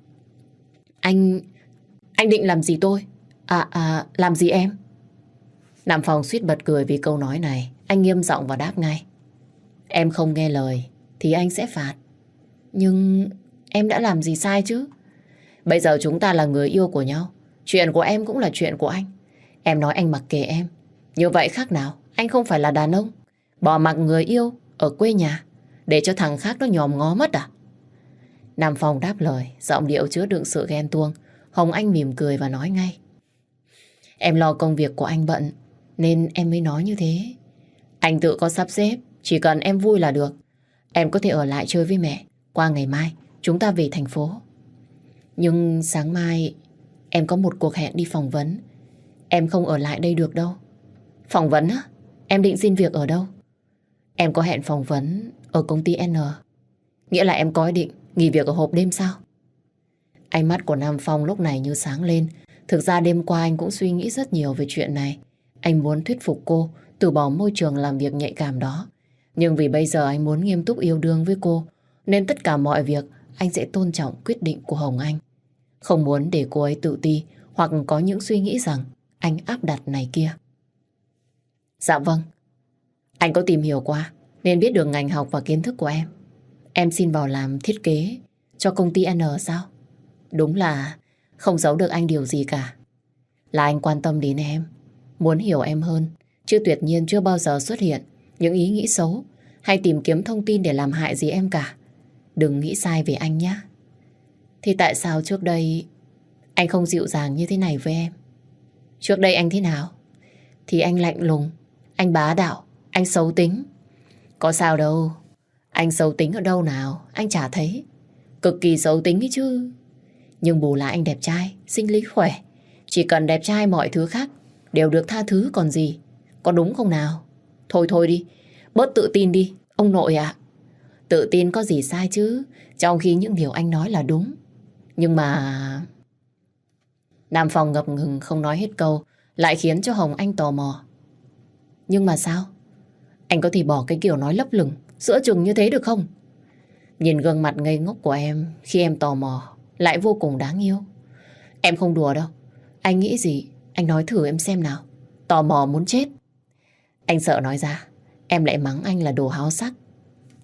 Anh định làm gì tôi? Làm gì em? Nam Phong suýt bật cười vì câu nói này. Anh nghiêm giọng và đáp ngay. Em không nghe lời thì anh sẽ phạt. Nhưng em đã làm gì sai chứ? Bây giờ chúng ta là người yêu của nhau. Chuyện của em cũng là chuyện của anh. Em nói anh mặc kệ em. Như vậy khác nào? Anh không phải là đàn ông bỏ mặc người yêu ở quê nhà để cho thằng khác nó nhòm ngó mất à? Nam Phong đáp lời, giọng điệu chứa đựng sự ghen tuông. Hồng Anh mỉm cười và nói ngay. Em lo công việc của anh bận nên em mới nói như thế. Anh tự có sắp xếp, chỉ cần em vui là được. Em có thể ở lại chơi với mẹ. Qua ngày mai chúng ta về thành phố. Nhưng sáng mai em có một cuộc hẹn đi phỏng vấn. Em không ở lại đây được đâu. Phỏng vấn á? Em định xin việc ở đâu? Em có hẹn phỏng vấn ở công ty N. Nghĩa là em có ý định nghỉ việc ở hộp đêm sao? Ánh mắt của Nam Phong lúc này như sáng lên. Thực ra đêm qua anh cũng suy nghĩ rất nhiều về chuyện này. Anh muốn thuyết phục cô từ bỏ môi trường làm việc nhạy cảm đó. Nhưng vì bây giờ anh muốn nghiêm túc yêu đương với cô, nên tất cả mọi việc anh sẽ tôn trọng quyết định của Hồng Anh. Không muốn để cô ấy tự ti hoặc có những suy nghĩ rằng anh áp đặt này kia. Dạ vâng. Anh có tìm hiểu qua nên biết được ngành học và kiến thức của em. Em xin vào làm thiết kế cho công ty N sao? Đúng là không giấu được anh điều gì cả. Là anh quan tâm đến em, muốn hiểu em hơn, chứ tuyệt nhiên chưa bao giờ xuất hiện những ý nghĩ xấu hay tìm kiếm thông tin để làm hại gì em cả. Đừng nghĩ sai về anh nhé. Thì tại sao trước đây anh không dịu dàng như thế này với em? Trước đây anh thế nào? Thì anh lạnh lùng, anh bá đạo, anh xấu tính. Có sao đâu. Anh xấu tính ở đâu nào? Anh chả thấy. Cực kỳ xấu tính ấy chứ. Nhưng bù lại anh đẹp trai, sinh lý khỏe. Chỉ cần đẹp trai mọi thứ khác đều được tha thứ còn gì. Có đúng không nào? Thôi đi, bớt tự tin đi, ông nội ạ. Tự tin có gì sai chứ, trong khi những điều anh nói là đúng. Nhưng mà... Nam Phong ngập ngừng không nói hết câu, lại khiến cho Hồng Anh tò mò. Nhưng mà sao? Anh có thể bỏ cái kiểu nói lấp lửng giữa chừng như thế được không? Nhìn gương mặt ngây ngốc của em khi em tò mò lại vô cùng đáng yêu. Em không đùa đâu. Anh nghĩ gì, anh nói thử em xem nào. Tò mò muốn chết. Anh sợ nói ra em lại mắng anh là đồ háo sắc.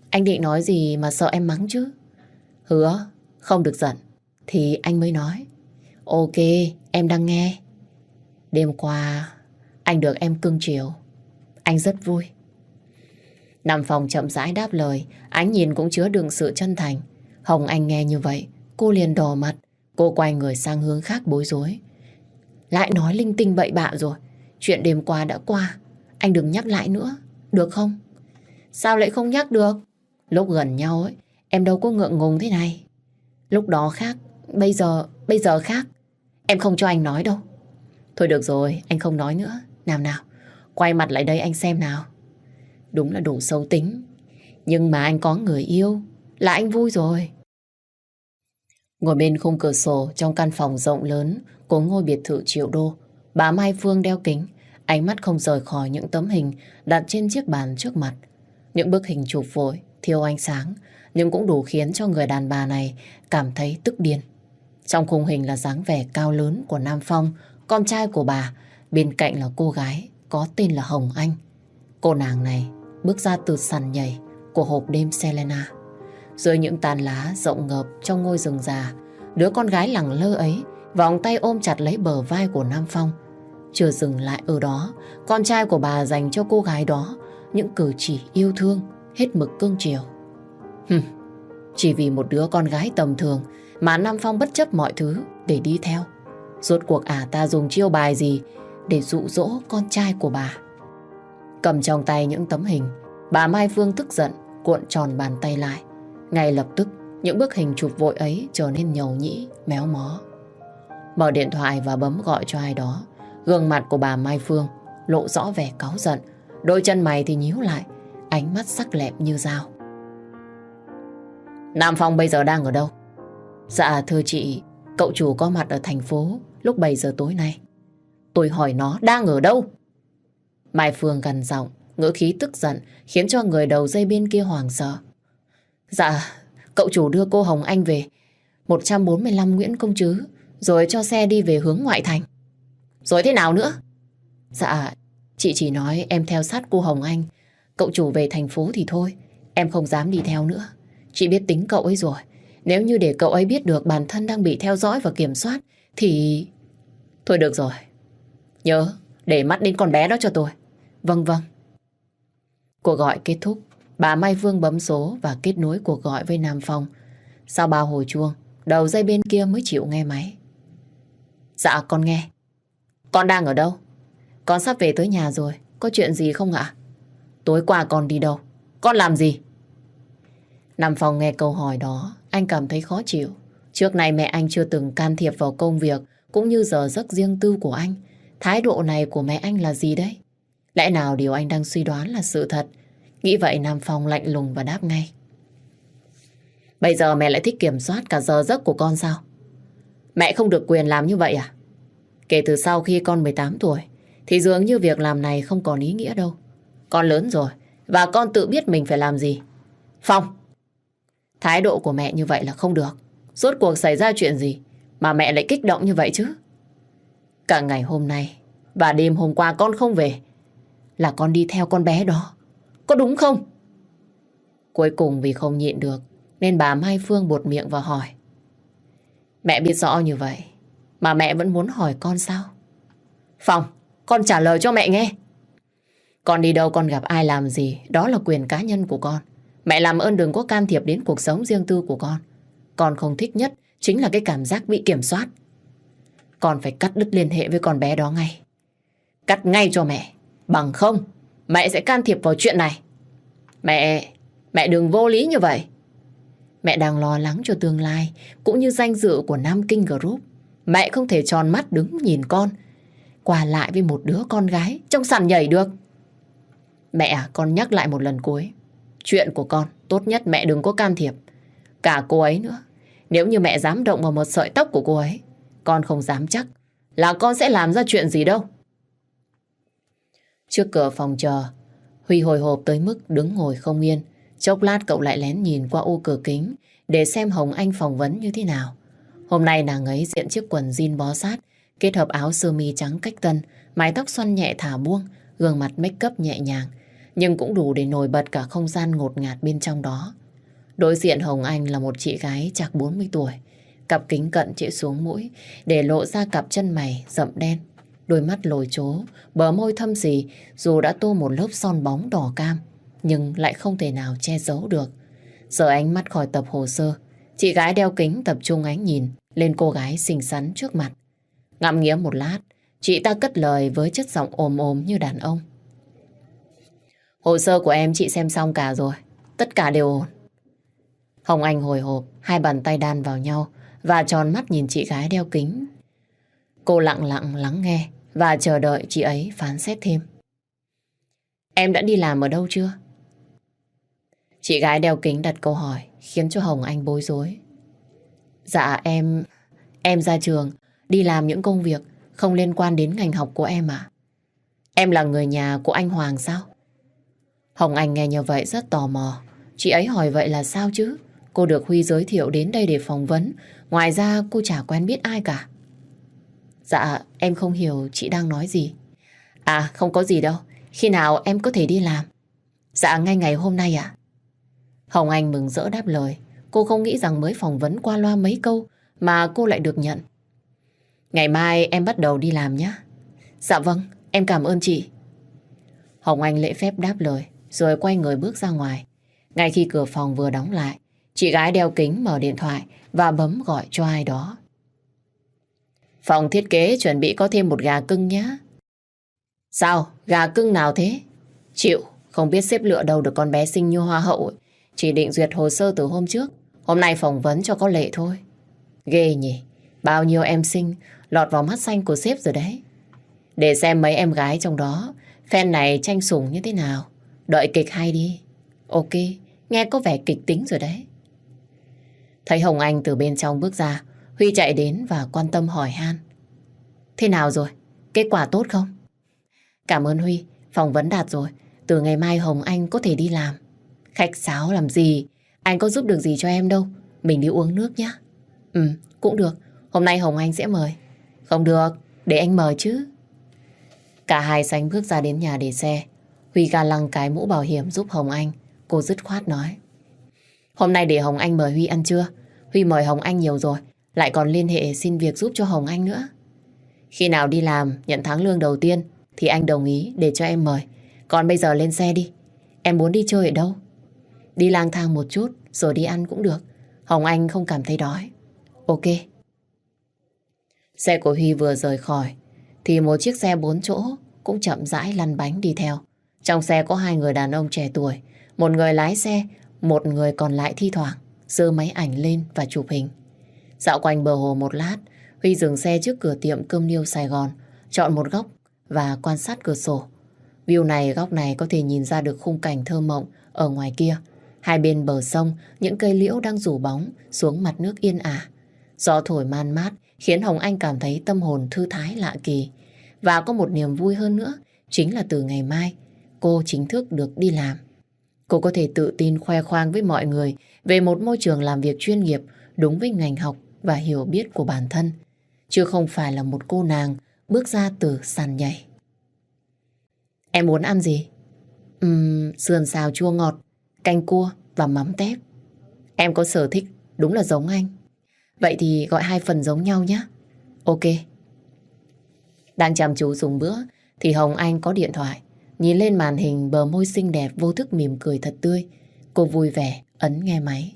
Anh định nói gì mà sợ em mắng chứ? Hứa, không được giận. Thì anh mới nói. Ok, em đang nghe. Đêm qua, anh được em cưng chiều. Anh rất vui. Nam Phong chậm rãi đáp lời, ánh nhìn cũng chứa đựng sự chân thành. Hồng Anh nghe như vậy, cô liền đỏ mặt. Cô quay người sang hướng khác bối rối. Lại nói linh tinh bậy bạ rồi. Chuyện đêm qua đã qua, anh đừng nhắc lại nữa, được không? Sao lại không nhắc được? Lúc gần nhau ấy, em đâu có ngượng ngùng thế này. Lúc đó khác, bây giờ khác. Em không cho anh nói đâu. Thôi được rồi, anh không nói nữa. Nào nào, quay mặt lại đây anh xem nào. Đúng là đủ xấu tính. Nhưng mà anh có người yêu là anh vui rồi. Ngồi bên khung cửa sổ trong căn phòng rộng lớn của ngôi biệt thự triệu đô, bà Mai Phương đeo kính, ánh mắt không rời khỏi những tấm hình đặt trên chiếc bàn trước mặt. Những bức hình chụp vội, thiếu ánh sáng, nhưng cũng đủ khiến cho người đàn bà này cảm thấy tức điên. Trong khung hình là dáng vẻ cao lớn của Nam Phong, con trai của bà, bên cạnh là cô gái có tên là Hồng Anh. Cô nàng này bước ra từ sàn nhảy của hộp đêm Selena. Dưới những tàn lá rộng ngợp trong ngôi rừng già, đứa con gái lẳng lơ ấy vòng tay ôm chặt lấy bờ vai của Nam Phong. Chưa dừng lại ở đó, con trai của bà dành cho cô gái đó những cử chỉ yêu thương hết mực cưng chiều. Chỉ vì một đứa con gái tầm thường mà Nam Phong bất chấp mọi thứ để đi theo. Rốt cuộc ta dùng chiêu bài gì để dụ dỗ con trai của bà? Cầm trong tay những tấm hình, bà Mai Phương tức giận cuộn tròn bàn tay lại. Ngay lập tức, những bức hình chụp vội ấy trở nên nhầu nhĩ, méo mó. Mở điện thoại và bấm gọi cho ai đó. Gương mặt của bà Mai Phương lộ rõ vẻ cáu giận, đôi chân mày thì nhíu lại, ánh mắt sắc lẹm như dao. Nam Phong bây giờ đang ở đâu? Dạ thưa chị, cậu chủ có mặt ở thành phố lúc 7 giờ tối nay. Tôi hỏi nó đang ở đâu? Mai Phương gằn giọng, ngữ khí tức giận khiến cho người đầu dây bên kia hoảng sợ. Dạ, cậu chủ đưa cô Hồng Anh về 145 Nguyễn Công Trứ, rồi cho xe đi về hướng ngoại thành. Rồi thế nào nữa? Dạ, chị chỉ nói em theo sát cô Hồng Anh. Cậu chủ về thành phố thì thôi, em không dám đi theo nữa. Chị biết tính cậu ấy rồi. Nếu như để cậu ấy biết được bản thân đang bị theo dõi và kiểm soát thì... Thôi được rồi. Nhớ, để mắt đến con bé đó cho tôi. Vâng vâng. Cuộc gọi kết thúc, bà Mai Phương bấm số và kết nối cuộc gọi với Nam Phong. Sau bao hồi chuông, đầu dây bên kia mới chịu nghe máy. Dạ con nghe. Con đang ở đâu? Con sắp về tới nhà rồi. Có chuyện gì không ạ? Tối qua con đi đâu? Con làm gì? Nam Phong nghe câu hỏi đó, anh cảm thấy khó chịu. Trước này mẹ anh chưa từng can thiệp vào công việc cũng như giờ giấc riêng tư của anh. Thái độ này của mẹ anh là gì đấy? Lẽ nào điều anh đang suy đoán là sự thật? Nghĩ vậy Nam Phong lạnh lùng và đáp ngay. Bây giờ mẹ lại thích kiểm soát cả giờ giấc của con sao? Mẹ không được quyền làm như vậy à? Kể từ sau khi con 18 tuổi thì dường như việc làm này không còn ý nghĩa đâu. Con lớn rồi và con tự biết mình phải làm gì. Phong, thái độ của mẹ như vậy là không được. Rốt cuộc xảy ra chuyện gì mà mẹ lại kích động như vậy chứ? Cả ngày hôm nay và đêm hôm qua con không về là con đi theo con bé đó, có đúng không? Cuối cùng vì không nhịn được nên bà Mai Phương buột miệng và hỏi. Mẹ biết rõ như vậy mà mẹ vẫn muốn hỏi con sao? Phong, con trả lời cho mẹ nghe. Con đi đâu, con gặp ai, làm gì, đó là quyền cá nhân của con. Mẹ làm ơn đừng có can thiệp đến cuộc sống riêng tư của con. Con không thích nhất chính là cái cảm giác bị kiểm soát. Con phải cắt đứt liên hệ với con bé đó ngay. Cắt ngay cho mẹ. Bằng không mẹ sẽ can thiệp vào chuyện này. Mẹ đừng vô lý như vậy. Mẹ đang lo lắng cho tương lai cũng như danh dự của Nam Kinh Group. Mẹ không thể tròn mắt đứng nhìn con qua lại với một đứa con gái trong sàn nhảy được. Mẹ à, con nhắc lại một lần cuối. Chuyện của con tốt nhất mẹ đừng có can thiệp. Cả cô ấy nữa. Nếu như mẹ dám động vào một sợi tóc của cô ấy, con không dám chắc là con sẽ làm ra chuyện gì đâu. Trước cửa phòng chờ, Huy hồi hộp tới mức đứng ngồi không yên. Chốc lát cậu lại lén nhìn qua ô cửa kính để xem Hồng Anh phỏng vấn như thế nào. Hôm nay nàng ấy diện chiếc quần jean bó sát, kết hợp áo sơ mi trắng cách tân, mái tóc xoăn nhẹ thả buông, gương mặt make up nhẹ nhàng. nhưng cũng đủ để nổi bật cả không gian ngột ngạt bên trong đó. Đối diện Hồng Anh là một chị gái chạc 40 tuổi, cặp kính cận chĩa xuống mũi để lộ ra cặp chân mày rậm đen, đôi mắt lồi chố, bờ môi thâm sì dù đã tô một lớp son bóng đỏ cam nhưng lại không thể nào che giấu được. Rời ánh mắt khỏi tập hồ sơ, chị gái đeo kính tập trung ánh nhìn lên cô gái xinh xắn trước mặt. Ngẫm nghĩ một lát, chị ta cất lời với chất giọng ồm ồm như đàn ông. Hồ sơ của em chị xem xong cả rồi, tất cả đều ổn. Hồng Anh hồi hộp, hai bàn tay đan vào nhau và tròn mắt nhìn chị gái đeo kính. Cô lặng lặng lắng nghe và chờ đợi chị ấy phán xét thêm. Em đã đi làm ở đâu chưa? Chị gái đeo kính đặt câu hỏi khiến cho Hồng Anh bối rối. Dạ em ra trường, đi làm những công việc không liên quan đến ngành học của em ạ. Em là người nhà của anh Hoàng sao? Hồng Anh nghe như vậy rất tò mò. Chị ấy hỏi vậy là sao chứ? Cô được Huy giới thiệu đến đây để phỏng vấn. Ngoài ra cô chả quen biết ai cả. Dạ em không hiểu chị đang nói gì. À không có gì đâu. Khi nào em có thể đi làm? Dạ ngay ngày hôm nay ạ. Hồng Anh mừng rỡ đáp lời. Cô không nghĩ rằng mới phỏng vấn qua loa mấy câu mà cô lại được nhận. Ngày mai em bắt đầu đi làm nhé. Dạ vâng, em cảm ơn chị. Hồng Anh lễ phép đáp lời rồi quay người bước ra ngoài. Ngay khi cửa phòng vừa đóng lại, chị gái đeo kính mở điện thoại và bấm gọi cho ai đó. Phòng thiết kế chuẩn bị có thêm một gà cưng nhé. Sao? Gà cưng nào thế? Chịu, không biết xếp lựa đâu được con bé xinh như hoa hậu ấy. Chỉ định duyệt hồ sơ từ hôm trước. Hôm nay phỏng vấn cho có lệ thôi. Ghê nhỉ, bao nhiêu em xinh lọt vào mắt xanh của sếp rồi đấy. Để xem mấy em gái trong đó fan này tranh sủng như thế nào. Đợi kịch hay đi. Ok, nghe có vẻ kịch tính rồi đấy. Thấy Hồng Anh từ bên trong bước ra, Huy chạy đến và quan tâm hỏi han. Thế nào rồi? Kết quả tốt không? Cảm ơn Huy, phỏng vấn đạt rồi. Từ ngày mai Hồng Anh có thể đi làm. Khách sáo làm gì? Anh có giúp được gì cho em đâu. Mình đi uống nước nhé. Cũng được. Hôm nay Hồng Anh sẽ mời. Không được, để anh mời chứ. Cả hai sánh bước ra đến nhà để xe. Huy ga lăng cái mũ bảo hiểm giúp Hồng Anh. Cô dứt khoát nói. Hôm nay để Hồng Anh mời Huy ăn trưa. Huy mời Hồng Anh nhiều rồi, lại còn liên hệ xin việc giúp cho Hồng Anh nữa. Khi nào đi làm, nhận tháng lương đầu tiên thì anh đồng ý để cho em mời. Còn bây giờ lên xe đi. Em muốn đi chơi ở đâu? Đi lang thang một chút rồi đi ăn cũng được. Hồng Anh không cảm thấy đói. Ok. Xe của Huy vừa rời khỏi thì một chiếc xe 4 chỗ cũng chậm rãi lăn bánh đi theo. Trong xe có hai người đàn ông trẻ tuổi. Một người lái xe, một người còn lại thi thoảng giơ máy ảnh lên và chụp hình. Dạo quanh bờ hồ một lát, Huy dừng xe trước cửa tiệm cơm niêu Sài Gòn, chọn một góc và quan sát cửa sổ. View này, góc này có thể nhìn ra được khung cảnh thơ mộng ở ngoài kia. Hai bên bờ sông, những cây liễu đang rủ bóng xuống mặt nước yên ả. Gió thổi man mát khiến Hồng Anh cảm thấy tâm hồn thư thái lạ kỳ. Và có một niềm vui hơn nữa, chính là từ ngày mai cô chính thức được đi làm. Cô có thể tự tin khoe khoang với mọi người về một môi trường làm việc chuyên nghiệp đúng với ngành học và hiểu biết của bản thân, chứ không phải là một cô nàng bước ra từ sàn nhảy. Em muốn ăn gì? Sườn xào chua ngọt, canh cua và mắm tép. Em có sở thích đúng là giống anh. Vậy thì gọi 2 phần giống nhau nhé. Ok. Đang chăm chú dùng bữa thì Hồng Anh có điện thoại. Nhìn lên màn hình, bờ môi xinh đẹp vô thức mỉm cười thật tươi. Cô vui vẻ ấn nghe máy.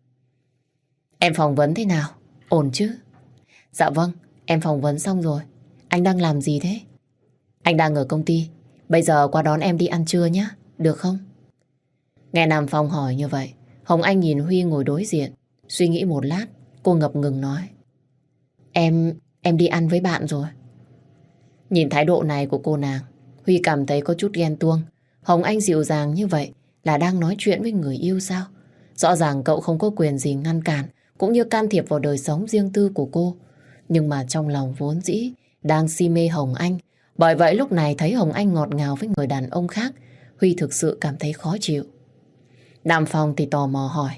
Em phỏng vấn thế nào? Ổn chứ? Dạ vâng, em phỏng vấn xong rồi. Anh đang làm gì thế? Anh đang ở công ty. Bây giờ qua đón em đi ăn trưa nhé, được không? Nghe Nam Phong hỏi như vậy, Hồng Anh nhìn Huy ngồi đối diện. Suy nghĩ một lát, cô ngập ngừng nói. Em đi ăn với bạn rồi. Nhìn thái độ này của cô nàng, Huy cảm thấy có chút ghen tuông. Hồng Anh dịu dàng như vậy là đang nói chuyện với người yêu sao? Rõ ràng cậu không có quyền gì ngăn cản cũng như can thiệp vào đời sống riêng tư của cô. Nhưng mà trong lòng vốn dĩ đang si mê Hồng Anh. Bởi vậy lúc này thấy Hồng Anh ngọt ngào với người đàn ông khác, Huy thực sự cảm thấy khó chịu. Nam Phong thì tò mò hỏi.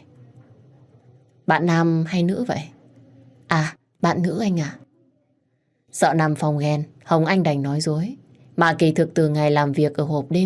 Bạn nam hay nữ vậy? À, bạn nữ anh à? Sợ Nam Phong ghen, Hồng Anh đành nói dối. Mà kỳ thực từ ngày làm việc ở hộp đêm,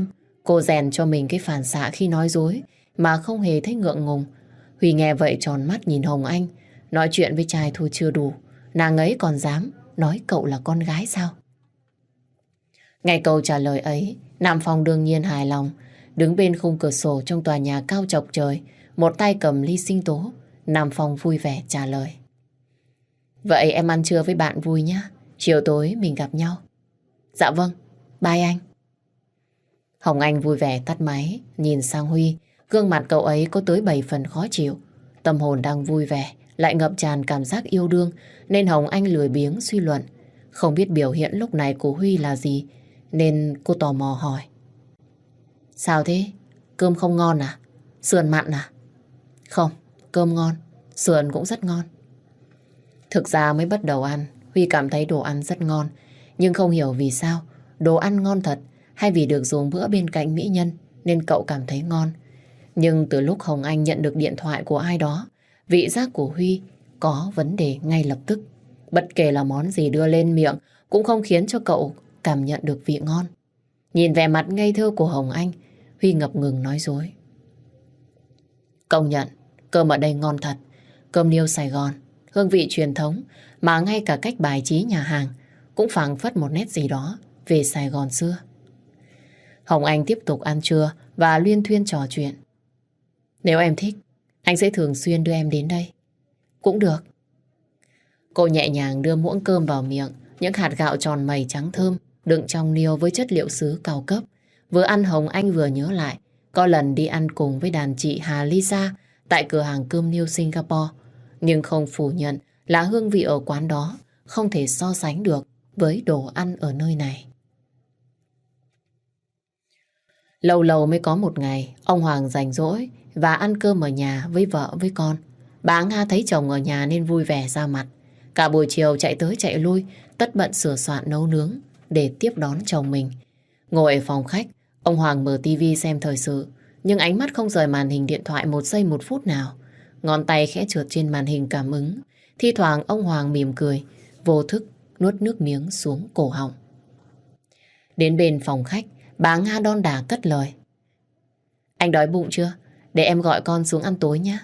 Cô rèn cho mình cái phản xạ khi nói dối mà không hề thấy ngượng ngùng. Huy nghe vậy tròn mắt nhìn Hồng Anh. Nói chuyện với trai thôi chưa đủ, nàng ấy còn dám nói cậu là con gái sao? Nghe câu trả lời ấy, Nam Phong đương nhiên hài lòng. Đứng bên khung cửa sổ trong tòa nhà cao chọc trời, một tay cầm ly sinh tố, Nam Phong vui vẻ trả lời. Vậy em ăn trưa với bạn vui nhá. Chiều tối mình gặp nhau. Dạ vâng, bye anh. Hồng Anh vui vẻ tắt máy, nhìn sang Huy. Gương mặt cậu ấy có tới 7 phần khó chịu. Tâm hồn đang vui vẻ, lại ngập tràn cảm giác yêu đương, nên Hồng Anh lười biếng suy luận. Không biết biểu hiện lúc này của Huy là gì, nên cô tò mò hỏi. Sao thế? Cơm không ngon à? Sườn mặn à? Không, cơm ngon, sườn cũng rất ngon. Thực ra mới bắt đầu ăn, Huy cảm thấy đồ ăn rất ngon. Nhưng không hiểu vì sao, đồ ăn ngon thật hay vì được dùng bữa bên cạnh mỹ nhân nên cậu cảm thấy ngon. Nhưng từ lúc Hồng Anh nhận được điện thoại của ai đó, vị giác của Huy có vấn đề ngay lập tức. Bất kể là món gì đưa lên miệng cũng không khiến cho cậu cảm nhận được vị ngon. Nhìn vẻ mặt ngây thơ của Hồng Anh, Huy ngập ngừng nói dối. Công nhận, cơm ở đây ngon thật. Cơm niêu Sài Gòn, hương vị truyền thống, mà ngay cả cách bài trí nhà hàng cũng phảng phất một nét gì đó về Sài Gòn xưa. Hồng Anh tiếp tục ăn trưa và luyên thuyên trò chuyện. Nếu em thích, anh sẽ thường xuyên đưa em đến đây. Cũng được. Cô nhẹ nhàng đưa muỗng cơm vào miệng, những hạt gạo tròn mẩy trắng thơm đựng trong niêu với chất liệu sứ cao cấp. Vừa ăn Hồng Anh vừa nhớ lại có lần đi ăn cùng với đàn chị Hà Lisa tại cửa hàng cơm niêu Singapore, nhưng không phủ nhận là hương vị ở quán đó không thể so sánh được với đồ ăn ở nơi này. Lâu lâu mới có một ngày, ông Hoàng rảnh rỗi và ăn cơm ở nhà với vợ với con. Bà Nga thấy chồng ở nhà nên vui vẻ ra mặt. Cả buổi chiều chạy tới chạy lui, tất bận sửa soạn nấu nướng để tiếp đón chồng mình. Ngồi ở phòng khách, ông Hoàng mở tivi xem thời sự, nhưng ánh mắt không rời màn hình điện thoại một giây một phút nào. Ngón tay khẽ trượt trên màn hình cảm ứng. Thi thoảng ông Hoàng mỉm cười, vô thức nuốt nước miếng xuống cổ họng. Đến bên phòng khách, bà Nga đon đả cất lời. Anh đói bụng chưa? Để em gọi con xuống ăn tối nhé.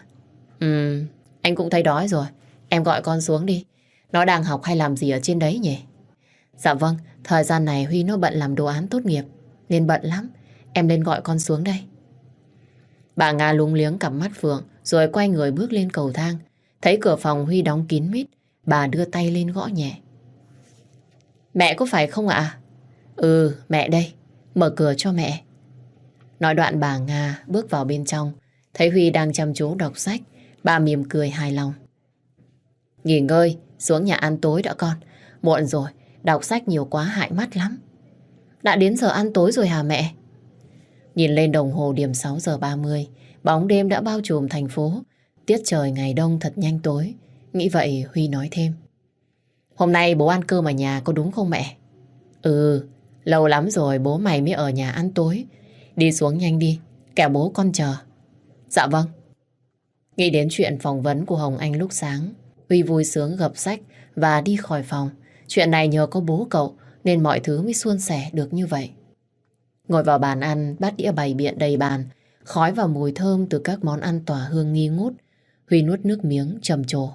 Anh cũng thấy đói rồi. Em gọi con xuống đi. Nó đang học hay làm gì ở trên đấy nhỉ? Dạ vâng, thời gian này Huy nó bận làm đồ án tốt nghiệp nên bận lắm. Em lên gọi con xuống đây. Bà Nga lúng liếng cặp mắt phượng rồi quay người bước lên cầu thang. Thấy cửa phòng Huy đóng kín mít, bà đưa tay lên gõ nhẹ. Mẹ có phải không ạ? Ừ, mẹ đây. Mở cửa cho mẹ. Nói đoạn bà Nga bước vào bên trong. Thấy Huy đang chăm chú đọc sách, bà mỉm cười hài lòng. Nghỉ ngơi, xuống nhà ăn tối đã con. Muộn rồi, đọc sách nhiều quá hại mắt lắm. Đã đến giờ ăn tối rồi hả mẹ? Nhìn lên đồng hồ điểm 6 giờ 30, bóng đêm đã bao trùm thành phố. Tiết trời ngày đông thật nhanh tối. Nghĩ vậy Huy nói thêm. Hôm nay bố ăn cơm ở nhà có đúng không mẹ? Ừ, lâu lắm rồi bố mày mới ở nhà ăn tối. Đi xuống nhanh đi, kẻo bố con chờ. Dạ vâng. Nghĩ đến chuyện phỏng vấn của Hồng Anh lúc sáng, Huy vui sướng gập sách và đi khỏi phòng. Chuyện này nhờ có bố cậu nên mọi thứ mới suôn sẻ được như vậy. Ngồi vào bàn ăn, bát đĩa bày biện đầy bàn, khói và mùi thơm từ các món ăn tỏa hương nghi ngút. Huy nuốt nước miếng trầm trồ.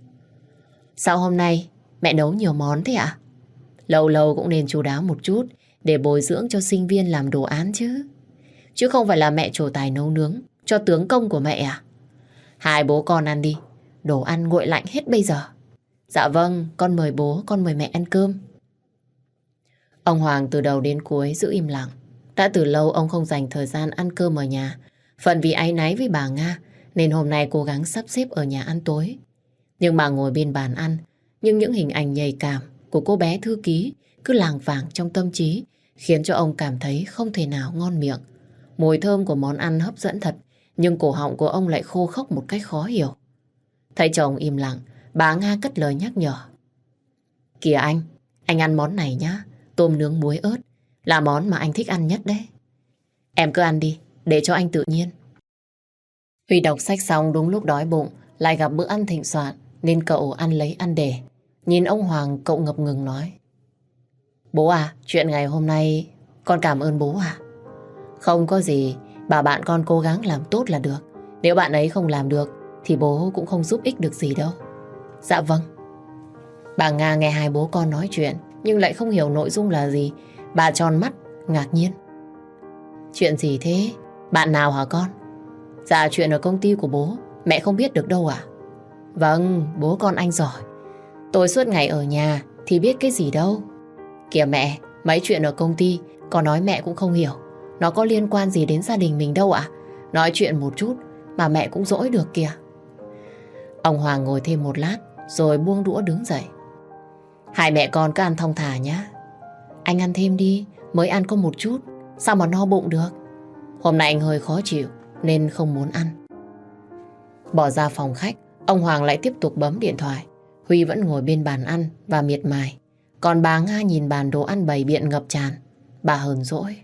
Sao hôm nay mẹ nấu nhiều món thế ạ? Lâu lâu cũng nên chu đáo một chút để bồi dưỡng cho sinh viên làm đồ án chứ. Chứ không phải là mẹ trổ tài nấu nướng cho tướng công của mẹ à? Hai bố con ăn đi, đồ ăn nguội lạnh hết bây giờ. Dạ vâng, con mời bố, con mời mẹ ăn cơm. Ông Hoàng từ đầu đến cuối giữ im lặng. Đã từ lâu ông không dành thời gian ăn cơm ở nhà. Phần vì áy náy với bà Nga nên hôm nay cố gắng sắp xếp ở nhà ăn tối. Nhưng mà ngồi bên bàn ăn, nhưng những hình ảnh nhạy cảm của cô bé thư ký cứ lảng vảng trong tâm trí, khiến cho ông cảm thấy không thể nào ngon miệng. Mùi thơm của món ăn hấp dẫn thật, nhưng cổ họng của ông lại khô khốc một cách khó hiểu. Thấy chồng im lặng, bà Nga cất lời nhắc nhở. Kìa anh ăn món này nhá, tôm nướng muối ớt, là món mà anh thích ăn nhất đấy. Em cứ ăn đi, để cho anh tự nhiên. Huy đọc sách xong đúng lúc đói bụng, lại gặp bữa ăn thịnh soạn, nên cậu ăn lấy ăn để. Nhìn ông Hoàng, cậu ngập ngừng nói. Bố à, chuyện ngày hôm nay con cảm ơn bố à. Không có gì, bảo bạn con cố gắng làm tốt là được. Nếu bạn ấy không làm được thì bố cũng không giúp ích được gì đâu. Dạ vâng. Bà Nga nghe hai bố con nói chuyện nhưng lại không hiểu nội dung là gì. Bà tròn mắt, ngạc nhiên. Chuyện gì thế? Bạn nào hả con? Dạ chuyện ở công ty của bố, mẹ không biết được đâu à? Vâng, bố con anh giỏi. Tôi suốt ngày ở nhà thì biết cái gì đâu. Kìa mẹ, mấy chuyện ở công ty con nói mẹ cũng không hiểu. Nó có liên quan gì đến gia đình mình đâu ạ? Nói chuyện một chút mà mẹ cũng dỗi được kìa. Ông Hoàng ngồi thêm một lát rồi buông đũa đứng dậy. Hai mẹ con cứ ăn thong thả nhá. Anh ăn thêm đi, mới ăn có một chút, sao mà no bụng được. Hôm nay anh hơi khó chịu nên không muốn ăn. Bỏ ra phòng khách, ông Hoàng lại tiếp tục bấm điện thoại. Huy vẫn ngồi bên bàn ăn và miệt mài. Còn bà Nga nhìn bàn đồ ăn bày biện ngập tràn. Bà hờn dỗi.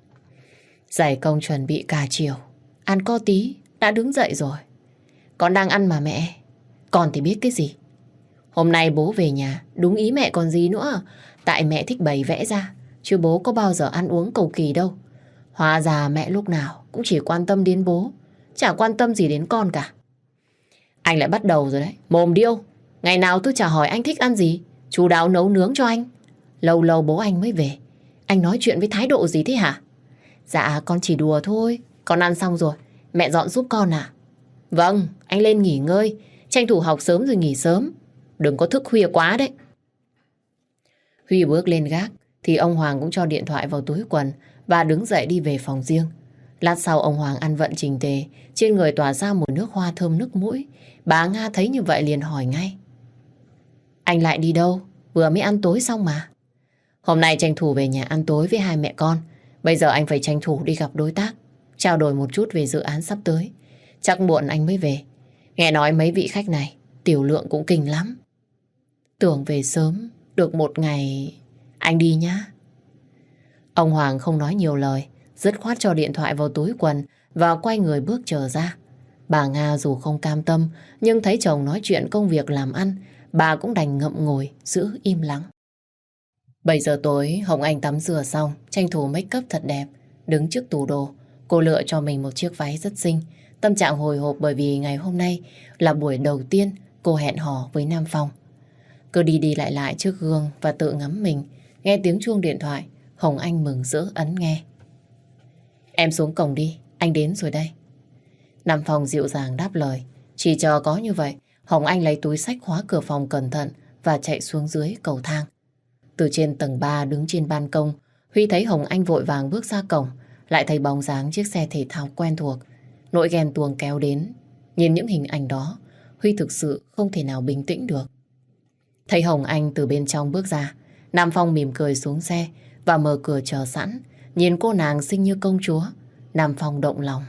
Dày công chuẩn bị cả chiều, ăn có tí đã đứng dậy rồi. Con đang ăn mà mẹ. Con thì biết cái gì. Hôm nay bố về nhà đúng ý mẹ còn gì nữa. Tại mẹ thích bày vẽ ra, chứ bố có bao giờ ăn uống cầu kỳ đâu. Hóa ra mẹ lúc nào cũng chỉ quan tâm đến bố, chả quan tâm gì đến con cả. Anh lại bắt đầu rồi đấy. Mồm điêu. Ngày nào tôi chả hỏi anh thích ăn gì, chú đáo nấu nướng cho anh. Lâu lâu bố anh mới về, anh nói chuyện với thái độ gì thế hả? Dạ con chỉ đùa thôi. Con ăn xong rồi, mẹ dọn giúp con à? Vâng, anh lên nghỉ ngơi, tranh thủ học sớm rồi nghỉ sớm. Đừng có thức khuya quá đấy. Huy bước lên gác thì ông Hoàng cũng cho điện thoại vào túi quần và đứng dậy đi về phòng riêng. Lát sau ông Hoàng ăn vận chỉnh tề, trên người tỏa ra mùi nước hoa thơm nức mũi. Bà Nga thấy như vậy liền hỏi ngay. Anh lại đi đâu? Vừa mới ăn tối xong mà. Hôm nay tranh thủ về nhà ăn tối với hai mẹ con. Bây giờ anh phải tranh thủ đi gặp đối tác, trao đổi một chút về dự án sắp tới. Chắc muộn anh mới về. Nghe nói mấy vị khách này tiểu lượng cũng kinh lắm. Tưởng về sớm, được một ngày. Anh đi nhá. Ông Hoàng không nói nhiều lời, dứt khoát cho điện thoại vào túi quần và quay người bước trở ra. Bà Nga dù không cam tâm, nhưng thấy chồng nói chuyện công việc làm ăn, bà cũng đành ngậm ngùi, giữ im lặng. 7 giờ tối, Hồng Anh tắm rửa xong, tranh thủ make up thật đẹp. Đứng trước tủ đồ, cô lựa cho mình một chiếc váy rất xinh. Tâm trạng hồi hộp bởi vì ngày hôm nay là buổi đầu tiên cô hẹn hò với Nam Phong. Cứ đi đi lại lại trước gương và tự ngắm mình. Nghe tiếng chuông điện thoại, Hồng Anh mừng rỡ ấn nghe. Em xuống cổng đi, anh đến rồi đây. Nam Phong dịu dàng đáp lời. Chỉ chờ có như vậy, Hồng Anh lấy túi xách khóa cửa phòng cẩn thận và chạy xuống dưới cầu thang. Từ trên tầng 3 đứng trên ban công, Huy thấy Hồng Anh vội vàng bước ra cổng, lại thấy bóng dáng chiếc xe thể thao quen thuộc. Nỗi ghen tuông kéo đến. Nhìn những hình ảnh đó, Huy thực sự không thể nào bình tĩnh được. Thấy Hồng Anh từ bên trong bước ra, Nam Phong mỉm cười xuống xe và mở cửa chờ sẵn. Nhìn cô nàng xinh như công chúa, Nam Phong động lòng.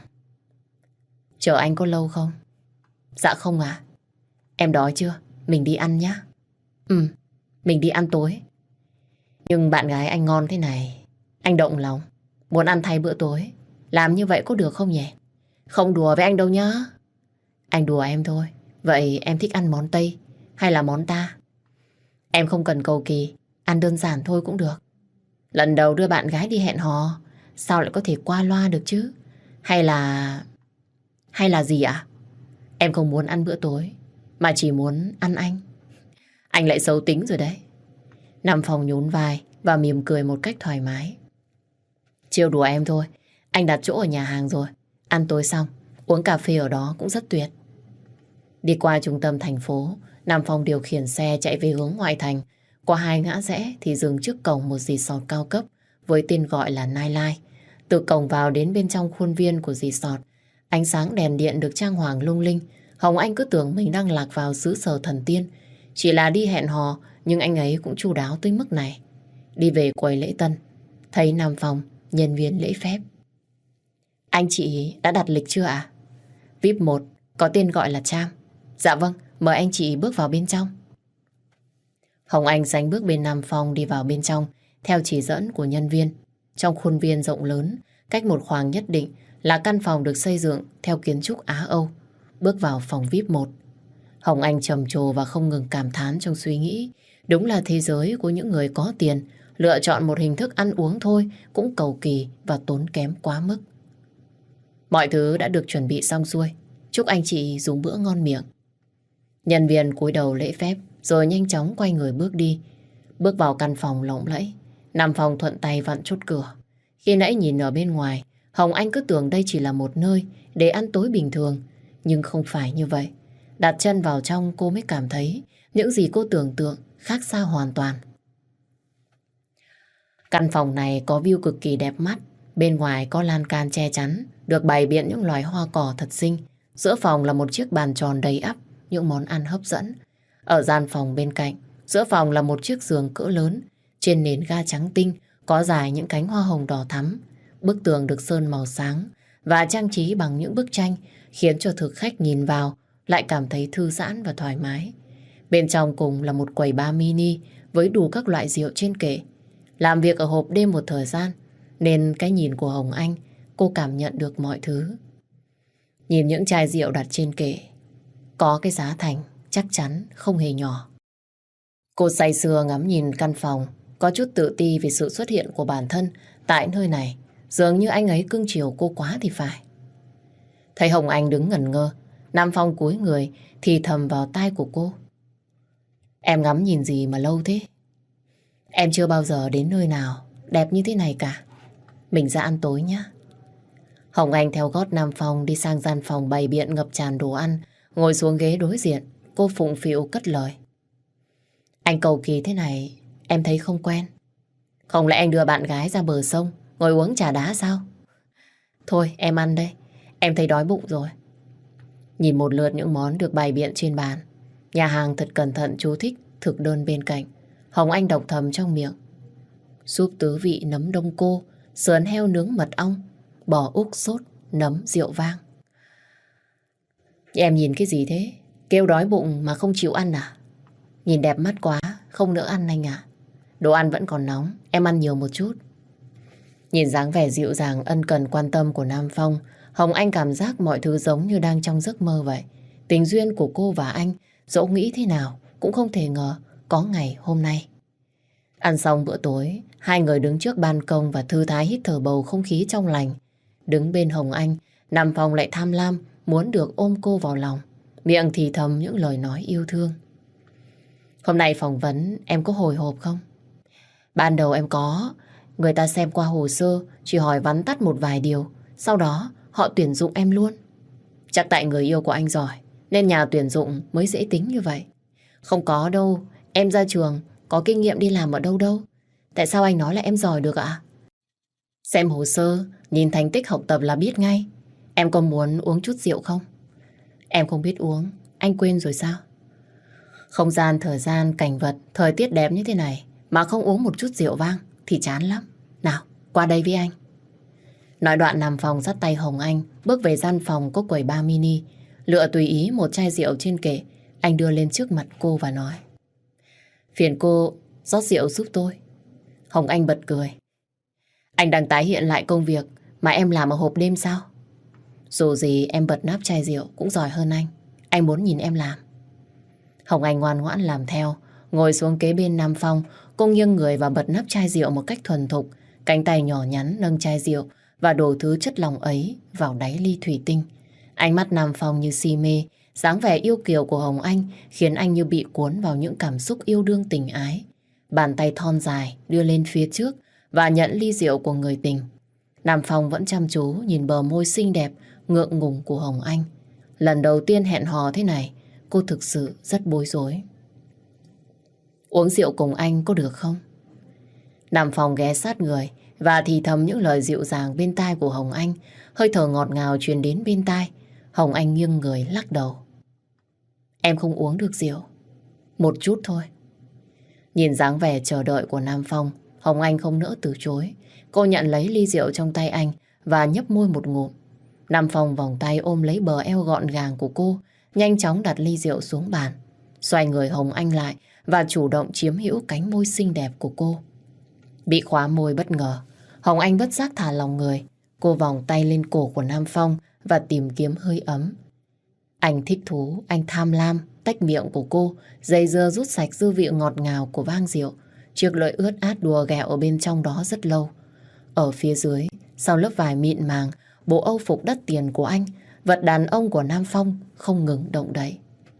Chờ anh có lâu không? Dạ không à. Em đói chưa? Mình đi ăn nhé. Mình đi ăn tối. Nhưng bạn gái anh ngon thế này, anh động lòng, muốn ăn thay bữa tối. Làm như vậy có được không nhỉ? Không đùa với anh đâu nhá. Anh đùa em thôi. Vậy em thích ăn món Tây hay là món ta? Em không cần cầu kỳ, ăn đơn giản thôi cũng được. Lần đầu đưa bạn gái đi hẹn hò, sao lại có thể qua loa được chứ? Hay là gì ạ? Em không muốn ăn bữa tối, mà chỉ muốn ăn anh. Anh lại xấu tính rồi đấy. Nam Phong nhún vai và mỉm cười một cách thoải mái. Trêu đùa em thôi. Anh đặt chỗ ở nhà hàng rồi. Ăn tối xong, uống cà phê ở đó cũng rất tuyệt. Đi qua trung tâm thành phố, Nam Phong điều khiển xe chạy về hướng ngoại thành. Qua hai ngã rẽ thì dừng trước cổng một resort cao cấp với tên gọi là Nightlife. Từ cổng vào đến bên trong khuôn viên của resort, ánh sáng đèn điện được trang hoàng lung linh. Hồng Anh cứ tưởng mình đang lạc vào xứ sở thần tiên. Chỉ là đi hẹn hò, nhưng anh ấy cũng chu đáo tới mức này. Đi về quầy lễ tân, thấy Nam Phong, nhân viên lễ phép. Anh chị đã đặt lịch chưa ạ? VIP 1 có tên gọi là Trang. Dạ vâng, mời anh chị bước vào bên trong. Hồng Anh sánh bước bên Nam Phong đi vào bên trong, theo chỉ dẫn của nhân viên. Trong khuôn viên rộng lớn, cách một khoảng nhất định là căn phòng được xây dựng theo kiến trúc Á Âu. Bước vào phòng VIP 1. Hồng Anh trầm trồ và không ngừng cảm thán trong suy nghĩ. Đúng là thế giới của những người có tiền, lựa chọn một hình thức ăn uống thôi cũng cầu kỳ và tốn kém quá mức. Mọi thứ đã được chuẩn bị xong xuôi. Chúc anh chị dùng bữa ngon miệng. Nhân viên cúi đầu lễ phép rồi nhanh chóng quay người bước đi. Bước vào căn phòng lộng lẫy. Nam Phong thuận tay vặn chốt cửa. Khi nãy nhìn ở bên ngoài, Hồng Anh cứ tưởng đây chỉ là một nơi để ăn tối bình thường. Nhưng không phải như vậy. Đặt chân vào trong cô mới cảm thấy những gì cô tưởng tượng khác xa hoàn toàn. Căn phòng này có view cực kỳ đẹp mắt. Bên ngoài có lan can che chắn, được bày biện những loài hoa cỏ thật xinh. Giữa phòng là một chiếc bàn tròn đầy ắp những món ăn hấp dẫn. Ở gian phòng bên cạnh, giữa phòng là một chiếc giường cỡ lớn. Trên nền ga trắng tinh có dài những cánh hoa hồng đỏ thắm. Bức tường được sơn màu sáng và trang trí bằng những bức tranh khiến cho thực khách nhìn vào lại cảm thấy thư giãn và thoải mái. Bên trong cùng là một quầy bar mini với đủ các loại rượu trên kệ. Làm việc ở hộp đêm một thời gian nên cái nhìn của Hồng Anh, cô cảm nhận được mọi thứ. Nhìn những chai rượu đặt trên kệ, có cái giá thành chắc chắn không hề nhỏ. Cô say sưa ngắm nhìn căn phòng, có chút tự ti vì sự xuất hiện của bản thân tại nơi này. Dường như anh ấy cưng chiều cô quá thì phải. Thấy Hồng Anh đứng ngẩn ngơ, Nam Phong cúi người thì thầm vào tai của cô. Em ngắm nhìn gì mà lâu thế? Em chưa bao giờ đến nơi nào đẹp như thế này cả. Mình ra ăn tối nhé. Hồng Anh theo gót Nam Phong đi sang gian phòng bày biện ngập tràn đồ ăn, ngồi xuống ghế đối diện. Cô phụng phịu cất lời. Anh cầu kỳ thế này em thấy không quen. Không lẽ anh đưa bạn gái ra bờ sông ngồi uống trà đá sao? Thôi em ăn đây, em thấy đói bụng rồi. Nhìn một lượt những món được bày biện trên bàn, nhà hàng thật cẩn thận chú thích thực đơn bên cạnh. Hồng Anh đọc thầm trong miệng. Súp tứ vị nấm đông cô, sườn heo nướng mật ong, bò úc sốt, nấm rượu vang. Em nhìn cái gì thế? Kêu đói bụng mà không chịu ăn à? Nhìn đẹp mắt quá, không nỡ ăn anh à? Đồ ăn vẫn còn nóng, em ăn nhiều một chút. Nhìn dáng vẻ dịu dàng ân cần quan tâm của Nam Phong, Hồng Anh cảm giác mọi thứ giống như đang trong giấc mơ vậy. Tình duyên của cô và anh, dẫu nghĩ thế nào cũng không thể ngờ có ngày hôm nay. Ăn xong bữa tối, hai người đứng trước ban công và thư thái hít thở bầu không khí trong lành. Đứng bên Hồng Anh, Nam Phong lại tham lam muốn được ôm cô vào lòng, miệng thì thầm những lời nói yêu thương. Hôm nay phỏng vấn em có hồi hộp không? Ban đầu em có, người ta xem qua hồ sơ, chỉ hỏi vắn tắt một vài điều, sau đó họ tuyển dụng em luôn. Chắc tại người yêu của anh giỏi, nên nhà tuyển dụng mới dễ tính như vậy. Không có đâu, em ra trường, có kinh nghiệm đi làm ở đâu đâu. Tại sao anh nói là em giỏi được ạ? Xem hồ sơ, nhìn thành tích học tập là biết ngay. Em có muốn uống chút rượu không? Em không biết uống, anh quên rồi sao? Không gian, thời gian, cảnh vật, thời tiết đẹp như thế này mà không uống một chút rượu vang thì chán lắm. Nào, qua đây với anh. Nói đoạn Nam Phong dắt tay Hồng Anh bước về gian phòng có quầy bar mini, lựa tùy ý một chai rượu trên kệ. Anh đưa lên trước mặt cô và nói. Phiền cô rót rượu giúp tôi. Hồng Anh bật cười. Anh đang tái hiện lại công việc mà em làm ở hộp đêm sao? Dù gì em bật nắp chai rượu cũng giỏi hơn anh. Anh muốn nhìn em làm. Hồng Anh ngoan ngoãn làm theo, ngồi xuống kế bên Nam Phong. Cô nghiêng người và bật nắp chai rượu một cách thuần thục. Cánh tay nhỏ nhắn nâng chai rượu và đổ thứ chất lỏng ấy vào đáy ly thủy tinh. Ánh mắt Nam Phong như si mê, dáng vẻ yêu kiều của Hồng Anh khiến anh như bị cuốn vào những cảm xúc yêu đương tình ái. Bàn tay thon dài đưa lên phía trước và nhận ly rượu của người tình. Nam Phong vẫn chăm chú nhìn bờ môi xinh đẹp, ngượng ngùng của Hồng Anh. Lần đầu tiên hẹn hò thế này, cô thực sự rất bối rối. Uống rượu cùng anh có được không? Nam Phong ghé sát người và thì thầm những lời dịu dàng bên tai của Hồng Anh. Hơi thở ngọt ngào truyền đến bên tai. Hồng Anh nghiêng người lắc đầu. Em không uống được rượu. Một chút thôi. Nhìn dáng vẻ chờ đợi của Nam Phong, Hồng Anh không nỡ từ chối. Cô nhận lấy ly rượu trong tay anh và nhấp môi một ngụm. Nam Phong vòng tay ôm lấy bờ eo gọn gàng của cô, nhanh chóng đặt ly rượu xuống bàn. Xoay người Hồng Anh lại và chủ động chiếm hữu cánh môi xinh đẹp của cô. Bị khóa môi bất ngờ, Hồng Anh bất giác thả lòng người. Cô vòng tay lên cổ của Nam Phong và tìm kiếm hơi ấm. Anh thích thú, anh tham lam, tách miệng của cô, dây dưa rút sạch dư vị ngọt ngào của vang rượu. chiếc lưỡi ướt át đùa ghẹo ở bên trong đó rất lâu. Ở phía dưới, sau lớp vải mịn màng, bộ âu phục đắt tiền của anh, vật đàn ông của Nam Phong không ngừng động đậy.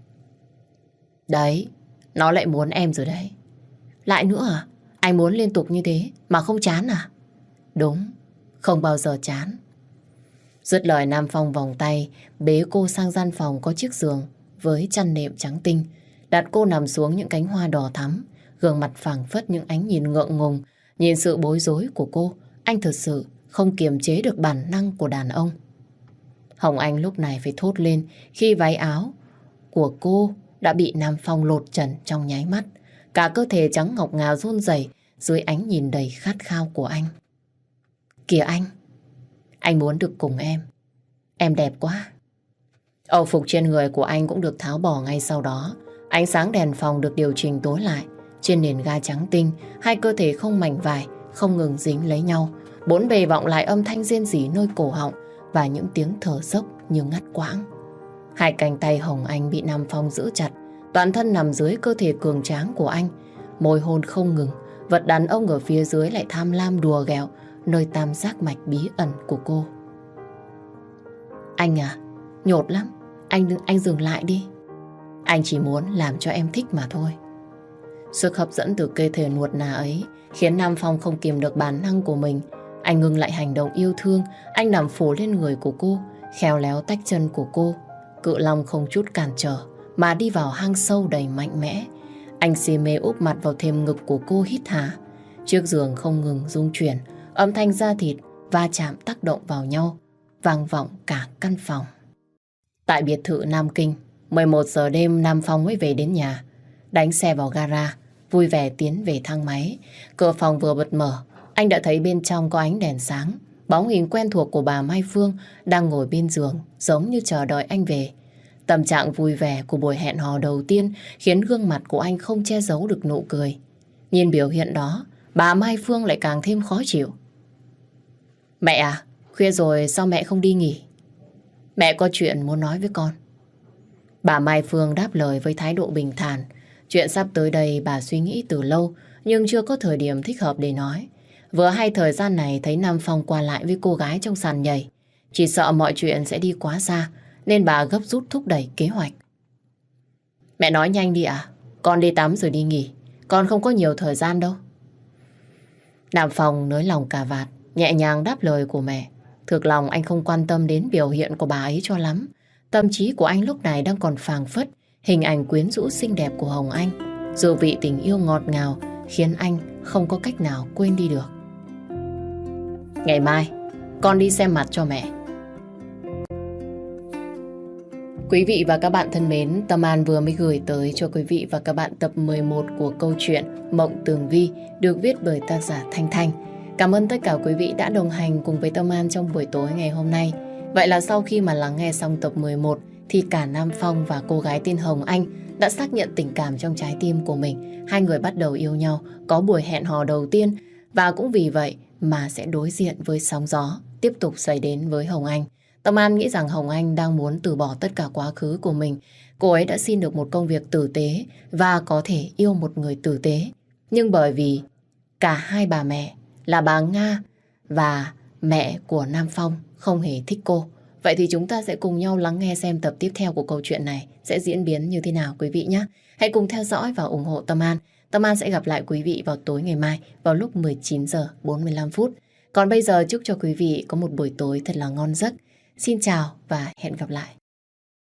Đấy, nó lại muốn em rồi đấy. Lại nữa à? Anh muốn liên tục như thế mà không chán à? Đúng, không bao giờ chán. Dứt lời, Nam Phong vòng tay bế cô sang gian phòng có chiếc giường với chăn nệm trắng tinh, đặt cô nằm xuống những cánh hoa đỏ thắm, gương mặt phảng phất những ánh nhìn ngượng ngùng. Nhìn sự bối rối của cô, anh thực sự không kiềm chế được bản năng của đàn ông. Hồng Anh lúc này phải thốt lên khi váy áo của cô đã bị Nam Phong lột trần trong nháy mắt. Cả cơ thể trắng ngọc ngà run rẩy dưới ánh nhìn đầy khát khao của anh. Kìa anh muốn được cùng em đẹp quá. Âu phục trên người của anh cũng được tháo bỏ ngay sau đó. Ánh sáng đèn phòng được điều chỉnh tối lại. Trên nền ga trắng tinh, hai cơ thể không mảnh vải, không ngừng dính lấy nhau. Bốn bề vọng lại âm thanh rên rỉ nơi cổ họng và những tiếng thở dốc như ngắt quãng. Hai cánh tay Hồng Anh bị Nam Phong giữ chặt, toàn thân nằm dưới cơ thể cường tráng của anh. Môi hôn không ngừng, vật đàn ông ở phía dưới lại tham lam đùa ghẹo nơi tam giác mạch bí ẩn của cô. Anh à, nhột lắm, anh dừng lại đi. Anh chỉ muốn làm cho em thích mà thôi. Sức hấp dẫn từ cơ thể nuột nà ấy khiến Nam Phong không kìm được bản năng của mình. Anh ngừng lại hành động yêu thương. Anh nằm phủ lên người của cô, khéo léo tách chân của cô. Cự long không chút cản trở mà đi vào hang sâu đầy mạnh mẽ. Anh si mê úp mặt vào thềm ngực của cô hít hà. Chiếc giường không ngừng rung chuyển, âm thanh da thịt va chạm tác động vào nhau, vang vọng cả căn phòng. Tại biệt thự Nam Kinh, 11 giờ đêm Nam Phong mới về đến nhà. Đánh xe vào gara, vui vẻ tiến về thang máy. Cửa phòng vừa bật mở, anh đã thấy bên trong có ánh đèn sáng. Bóng hình quen thuộc của bà Mai Phương đang ngồi bên giường, giống như chờ đợi anh về. Tâm trạng vui vẻ của buổi hẹn hò đầu tiên khiến gương mặt của anh không che giấu được nụ cười. Nhìn biểu hiện đó, bà Mai Phương lại càng thêm khó chịu. Mẹ à, khuya rồi sao mẹ không đi nghỉ? Mẹ có chuyện muốn nói với con. Bà Mai Phương đáp lời với thái độ bình thản. Chuyện sắp tới đây bà suy nghĩ từ lâu, nhưng chưa có thời điểm thích hợp để nói. Vừa hay thời gian này thấy Nam Phong qua lại với cô gái trong sàn nhảy, chỉ sợ mọi chuyện sẽ đi quá xa, nên bà gấp rút thúc đẩy kế hoạch. Mẹ nói nhanh đi ạ, con đi tắm rồi đi nghỉ, con không có nhiều thời gian đâu. Nam Phong nới lòng cà vạt, nhẹ nhàng đáp lời của mẹ. Thực lòng anh không quan tâm đến biểu hiện của bà ấy cho lắm. Tâm trí của anh lúc này đang còn phảng phất hình ảnh quyến rũ xinh đẹp của Hồng Anh. Dư vị tình yêu ngọt ngào khiến anh không có cách nào quên đi được. Ngày mai, con đi xem mặt cho mẹ. Quý vị và các bạn thân mến, Tâm An vừa mới gửi tới cho quý vị và các bạn tập 11 của câu chuyện Mộng Tường Vi được viết bởi tác giả Thanh Thanh. Cảm ơn tất cả quý vị đã đồng hành cùng với Tâm An trong buổi tối ngày hôm nay. Vậy là sau khi mà lắng nghe xong tập 11 thì cả Nam Phong và cô gái tên Hồng Anh đã xác nhận tình cảm trong trái tim của mình. Hai người bắt đầu yêu nhau, có buổi hẹn hò đầu tiên và cũng vì vậy mà sẽ đối diện với sóng gió tiếp tục xảy đến với Hồng Anh. Tâm An nghĩ rằng Hồng Anh đang muốn từ bỏ tất cả quá khứ của mình. Cô ấy đã xin được một công việc tử tế và có thể yêu một người tử tế. Nhưng bởi vì cả hai bà mẹ là bà Nga và mẹ của Nam Phong không hề thích cô. Vậy thì chúng ta sẽ cùng nhau lắng nghe xem tập tiếp theo của câu chuyện này sẽ diễn biến như thế nào quý vị nhé. Hãy cùng theo dõi và ủng hộ Tâm An. Tâm An sẽ gặp lại quý vị vào tối ngày mai vào lúc 19 giờ 45 phút. Còn bây giờ chúc cho quý vị có một buổi tối thật là ngon giấc. Xin chào và hẹn gặp lại.